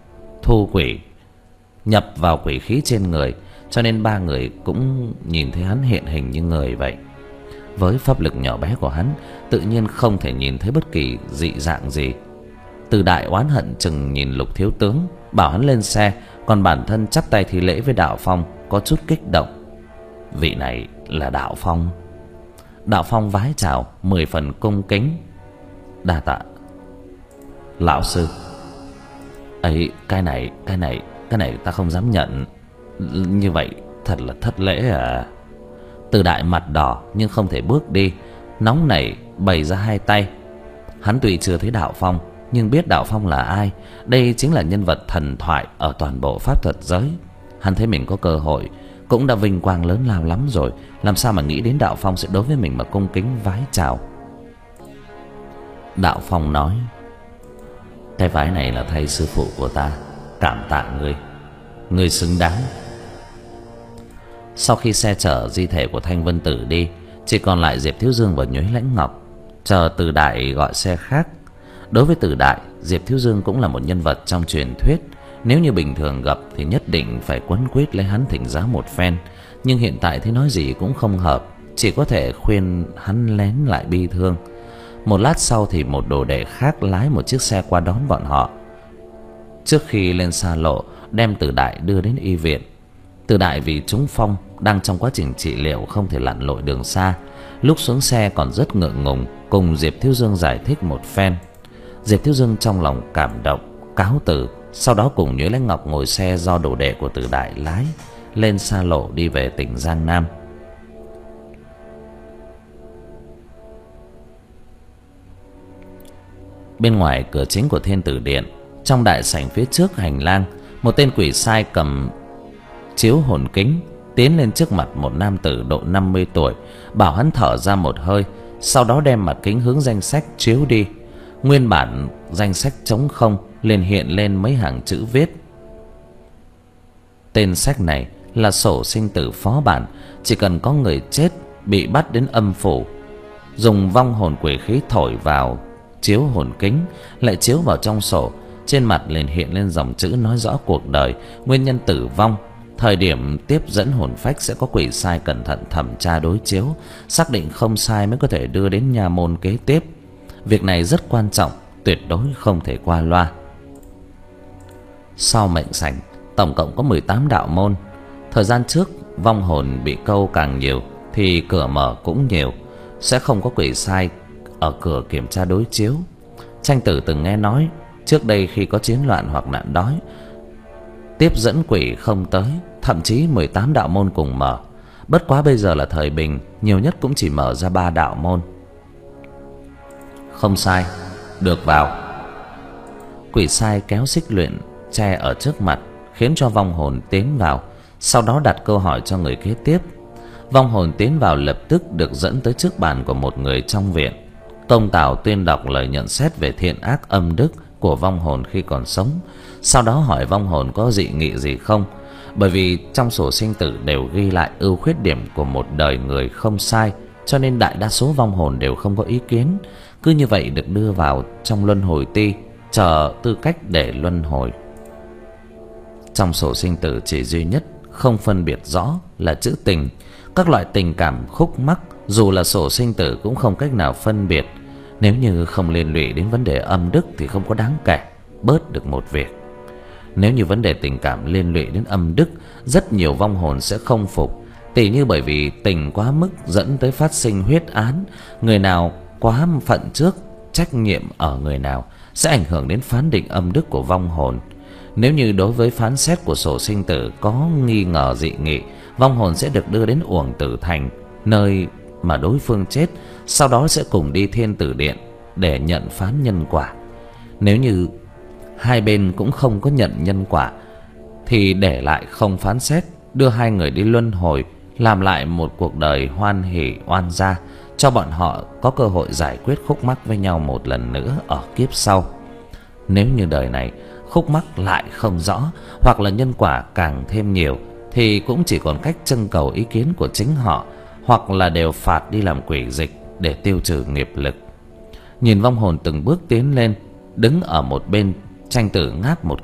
thu quỷ, nhập vào quỷ khí trên người, cho nên ba người cũng nhìn thấy hắn hiện hình như người vậy. Với pháp lực nhỏ bé của hắn, tự nhiên không thể nhìn thấy bất kỳ dị dạng gì. Từ Đại oán hận chừng nhìn Lục thiếu tướng, bảo hắn lên xe, còn bản thân chắp tay thi lễ với Đạo Phong, có chút kích động. Vị này là Đạo Phong. Đạo Phong vái chào mười phần cung kính. Đa tạ lão sư. Ấy, cái này, cái này, cái này ta không dám nhận. Như vậy thật là thất lễ à. Từ Đại mặt đỏ nhưng không thể bước đi, nóng nảy bày ra hai tay. Hắn tuy chưa thấy Đạo Phong, nhưng biết Đạo Phong là ai. Đây chính là nhân vật thần thoại ở toàn bộ pháp thuật giới. Hắn thấy mình có cơ hội, cũng đã vinh quang lớn lao lắm rồi, làm sao mà nghĩ đến Đạo Phong sẽ đối với mình mà cung kính vái chào. Đạo Phong nói: cái vái này là thay sư phụ của ta, cảm tạ ngươi, ngươi xứng đáng. Sau khi xe chở di thể của Thanh Vân Tử đi, chỉ còn lại Diệp Thiếu Dương và Nhuế Lãnh Ngọc, chờ Từ Đại gọi xe khác. Đối với Từ Đại, Diệp Thiếu Dương cũng là một nhân vật trong truyền thuyết. Nếu như bình thường gặp thì nhất định phải quấn quýt lấy hắn thỉnh giáo một phen, nhưng hiện tại thì nói gì cũng không hợp, chỉ có thể khuyên hắn lén lại bi thương. Một lát sau thì một đồ đệ khác lái một chiếc xe qua đón bọn họ. Trước khi lên xa lộ, đem Từ Đại đưa đến y viện. Từ Đại vì trúng phong, đang trong quá trình trị liệu không thể lặn lội đường xa. Lúc xuống xe còn rất ngượng ngùng, cùng Diệp Thiếu Dương giải thích một phen. Diệp Thiếu Dương trong lòng cảm động, cáo từ. Sau đó cùng Nhuế Lãnh Ngọc ngồi xe do đồ đệ của Từ Đại lái, lên xa lộ đi về tỉnh Giang Nam. Bên ngoài cửa chính của Thiên Tử Điện, trong đại sảnh phía trước hành lang, một tên quỷ sai cầm chiếu hồn kính tiến lên trước mặt một nam tử độ năm mươi tuổi, bảo hắn thở ra một hơi, sau đó đem mặt kính hướng danh sách chiếu đi. Nguyên bản danh sách trống không, liền hiện lên mấy hàng chữ viết. Tên sách này là sổ sinh tử phó bản, chỉ cần có người chết bị bắt đến âm phủ, dùng vong hồn quỷ khí thổi vào chiếu hồn kính, lại chiếu vào trong sổ. Trên mặt liền hiện lên dòng chữ nói rõ cuộc đời, nguyên nhân tử vong, thời điểm tiếp dẫn hồn phách sẽ có quỷ sai cẩn thận thẩm tra đối chiếu, xác định không sai mới có thể đưa đến nha môn kế tiếp. Việc này rất quan trọng, tuyệt đối không thể qua loa. Sau mệnh sảnh, tổng cộng có mười tám đạo môn. Thời gian trước vong hồn bị câu càng nhiều thì cửa mở cũng nhiều, sẽ không có quỷ sai ở cửa kiểm tra đối chiếu. Tranh tử từng nghe nói, trước đây khi có chiến loạn hoặc nạn đói, tiếp dẫn quỷ không tới, thậm chí mười tám đạo môn cùng mở. Bất quá bây giờ là thời bình, nhiều nhất cũng chỉ mở ra ba đạo môn. Không sai, được vào. Quỷ sai kéo xích luyện che ở trước mặt, khiến cho vong hồn tiến vào, sau đó đặt câu hỏi cho người kế tiếp. Vong hồn tiến vào lập tức được dẫn tới trước bàn của một người trong viện. Công Tào tuyên đọc lời nhận xét về thiện ác âm đức của vong hồn khi còn sống, sau đó hỏi vong hồn có dị nghị gì không. Bởi vì trong sổ sinh tử đều ghi lại ưu khuyết điểm của một đời người không sai, cho nên đại đa số vong hồn đều không có ý kiến. Cứ như vậy được đưa vào trong luân hồi ti, chờ tư cách để luân hồi. Trong sổ sinh tử chỉ duy nhất không phân biệt rõ là chữ tình. Các loại tình cảm khúc mắc, dù là sổ sinh tử cũng không cách nào phân biệt. Nếu như không liên lụy đến vấn đề âm đức thì không có đáng kể, bớt được một việc. Nếu như vấn đề tình cảm liên lụy đến âm đức, rất nhiều vong hồn sẽ không phục. Tỉ như bởi vì tình quá mức dẫn tới phát sinh huyết án, người nào quá phận trước, trách nhiệm ở người nào, sẽ ảnh hưởng đến phán định âm đức của vong hồn. Nếu như đối với phán xét của sổ sinh tử có nghi ngờ dị nghị, vong hồn sẽ được đưa đến Uổng Tử Thành, nơi mà đối phương chết, sau đó sẽ cùng đi Thiên Tử Điện để nhận phán nhân quả. Nếu như hai bên cũng không có nhận nhân quả thì để lại không phán xét, đưa hai người đi luân hồi, làm lại một cuộc đời hoan hỷ oan gia, cho bọn họ có cơ hội giải quyết khúc mắc với nhau một lần nữa ở kiếp sau. Nếu như đời này khúc mắc lại không rõ, hoặc là nhân quả càng thêm nhiều, thì cũng chỉ còn cách trưng cầu ý kiến của chính họ, hoặc là đều phạt đi làm quỷ dịch để tiêu trừ nghiệp lực. Nhìn vong hồn từng bước tiến lên, đứng ở một bên, Tranh tử ngáp một cái,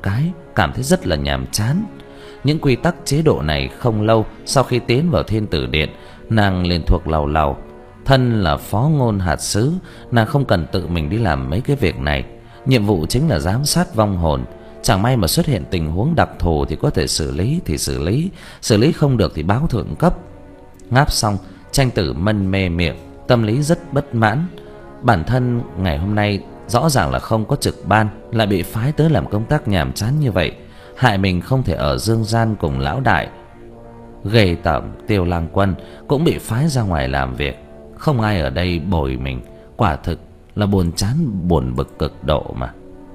cảm thấy rất là nhàm chán. Những quy tắc chế độ này không lâu sau khi tiến vào Thiên Tử Điện, nàng liền thuộc lầu lầu. Thân là phó ngôn hạt sứ, nàng không cần tự mình đi làm mấy cái việc này. Nhiệm vụ chính là giám sát vong hồn. Chẳng may mà xuất hiện tình huống đặc thù thì có thể xử lý thì xử lý, xử lý không được thì báo thượng cấp. Ngáp xong, Tranh Tử mân mê miệng, tâm lý rất bất mãn. Bản thân ngày hôm nay rõ ràng là không có trực ban, lại bị phái tới làm công tác nhàm chán như vậy, hại mình không thể ở dương gian cùng lão đại. Ghê tởm, Tiêu Lang Quân cũng bị phái ra ngoài làm việc, không ai ở đây bồi mình, quả thực là buồn chán buồn bực cực độ mà.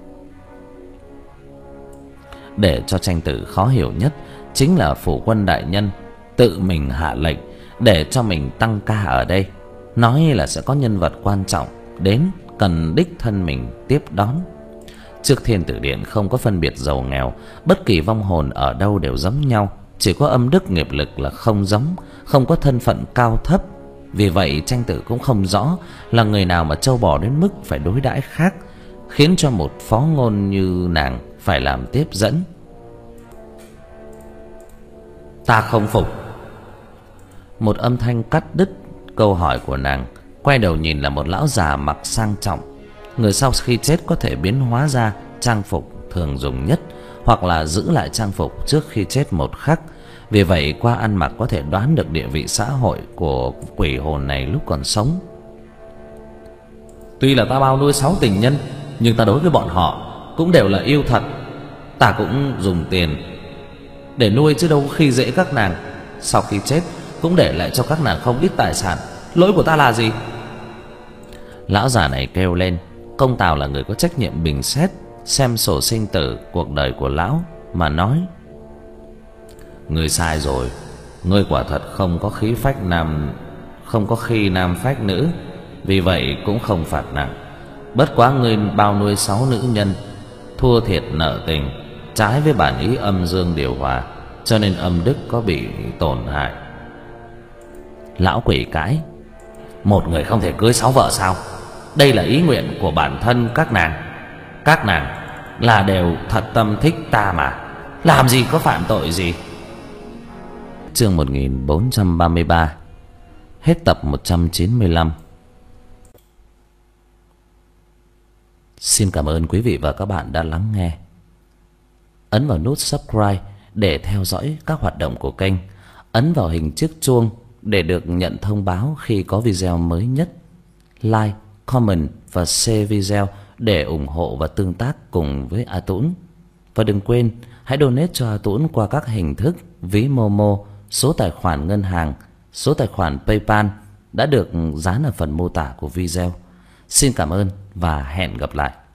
Để cho Tranh Tử khó hiểu nhất chính là phủ quân đại nhân tự mình hạ lệnh để cho mình tăng ca ở đây, nói là sẽ có nhân vật quan trọng đến cần đích thân mình tiếp đón. Trước Thiên Tử Điện không có phân biệt giàu nghèo, bất kỳ vong hồn ở đâu đều giống nhau, chỉ có âm đức nghiệp lực là không giống, không có thân phận cao thấp. Vì vậy Tranh Tử cũng không rõ là người nào mà trâu bò đến mức phải đối đãi khác, khiến cho một phó ngôn như nàng phải làm tiếp dẫn. Ta không phục. Một âm thanh cắt đứt câu hỏi của nàng. Quay đầu nhìn là một lão già mặc sang trọng. Người sau khi chết có thể biến hóa ra trang phục thường dùng nhất, hoặc là giữ lại trang phục trước khi chết một khắc. Vì vậy qua ăn mặc có thể đoán được địa vị xã hội của quỷ hồn này lúc còn sống. Tuy là ta bao nuôi sáu tình nhân, nhưng ta đối với bọn họ cũng đều là yêu thật. Ta cũng dùng tiền để nuôi chứ đâu có khi dễ các nàng. Sau khi chết cũng để lại cho các nàng không ít tài sản. Lỗi của ta là gì? Lão già này kêu lên. Công Tào là người có trách nhiệm bình xét, xem sổ sinh tử cuộc đời của lão mà nói: Ngươi sai rồi. Ngươi quả thật không có khí phách nam, không có khi nam phách nữ, vì vậy cũng không phạt nặng. Bất quá ngươi bao nuôi sáu nữ nhân, thua thiệt nợ tình, trái với bản ý âm dương điều hòa, cho nên âm đức có bị tổn hại. Lão quỷ cãi: Một người không thể cưới sáu vợ sao? Đây là ý nguyện của bản thân các nàng. Các nàng là đều thật tâm thích ta mà, làm gì có phạm tội gì. Chương một nghìn bốn trăm ba mươi ba. Hết tập một trăm chín mươi lăm. Xin cảm ơn quý vị và các bạn đã lắng nghe. Ấn vào nút subscribe để theo dõi các hoạt động của kênh. Ấn vào hình chiếc chuông để được nhận thông báo khi có video mới nhất. Like, comment và share video để ủng hộ và tương tác cùng với A Tũng. Và đừng quên hãy donate cho A Tũng qua các hình thức ví Momo, số tài khoản ngân hàng, số tài khoản PayPal đã được dán ở phần mô tả của video. Xin cảm ơn và hẹn gặp lại.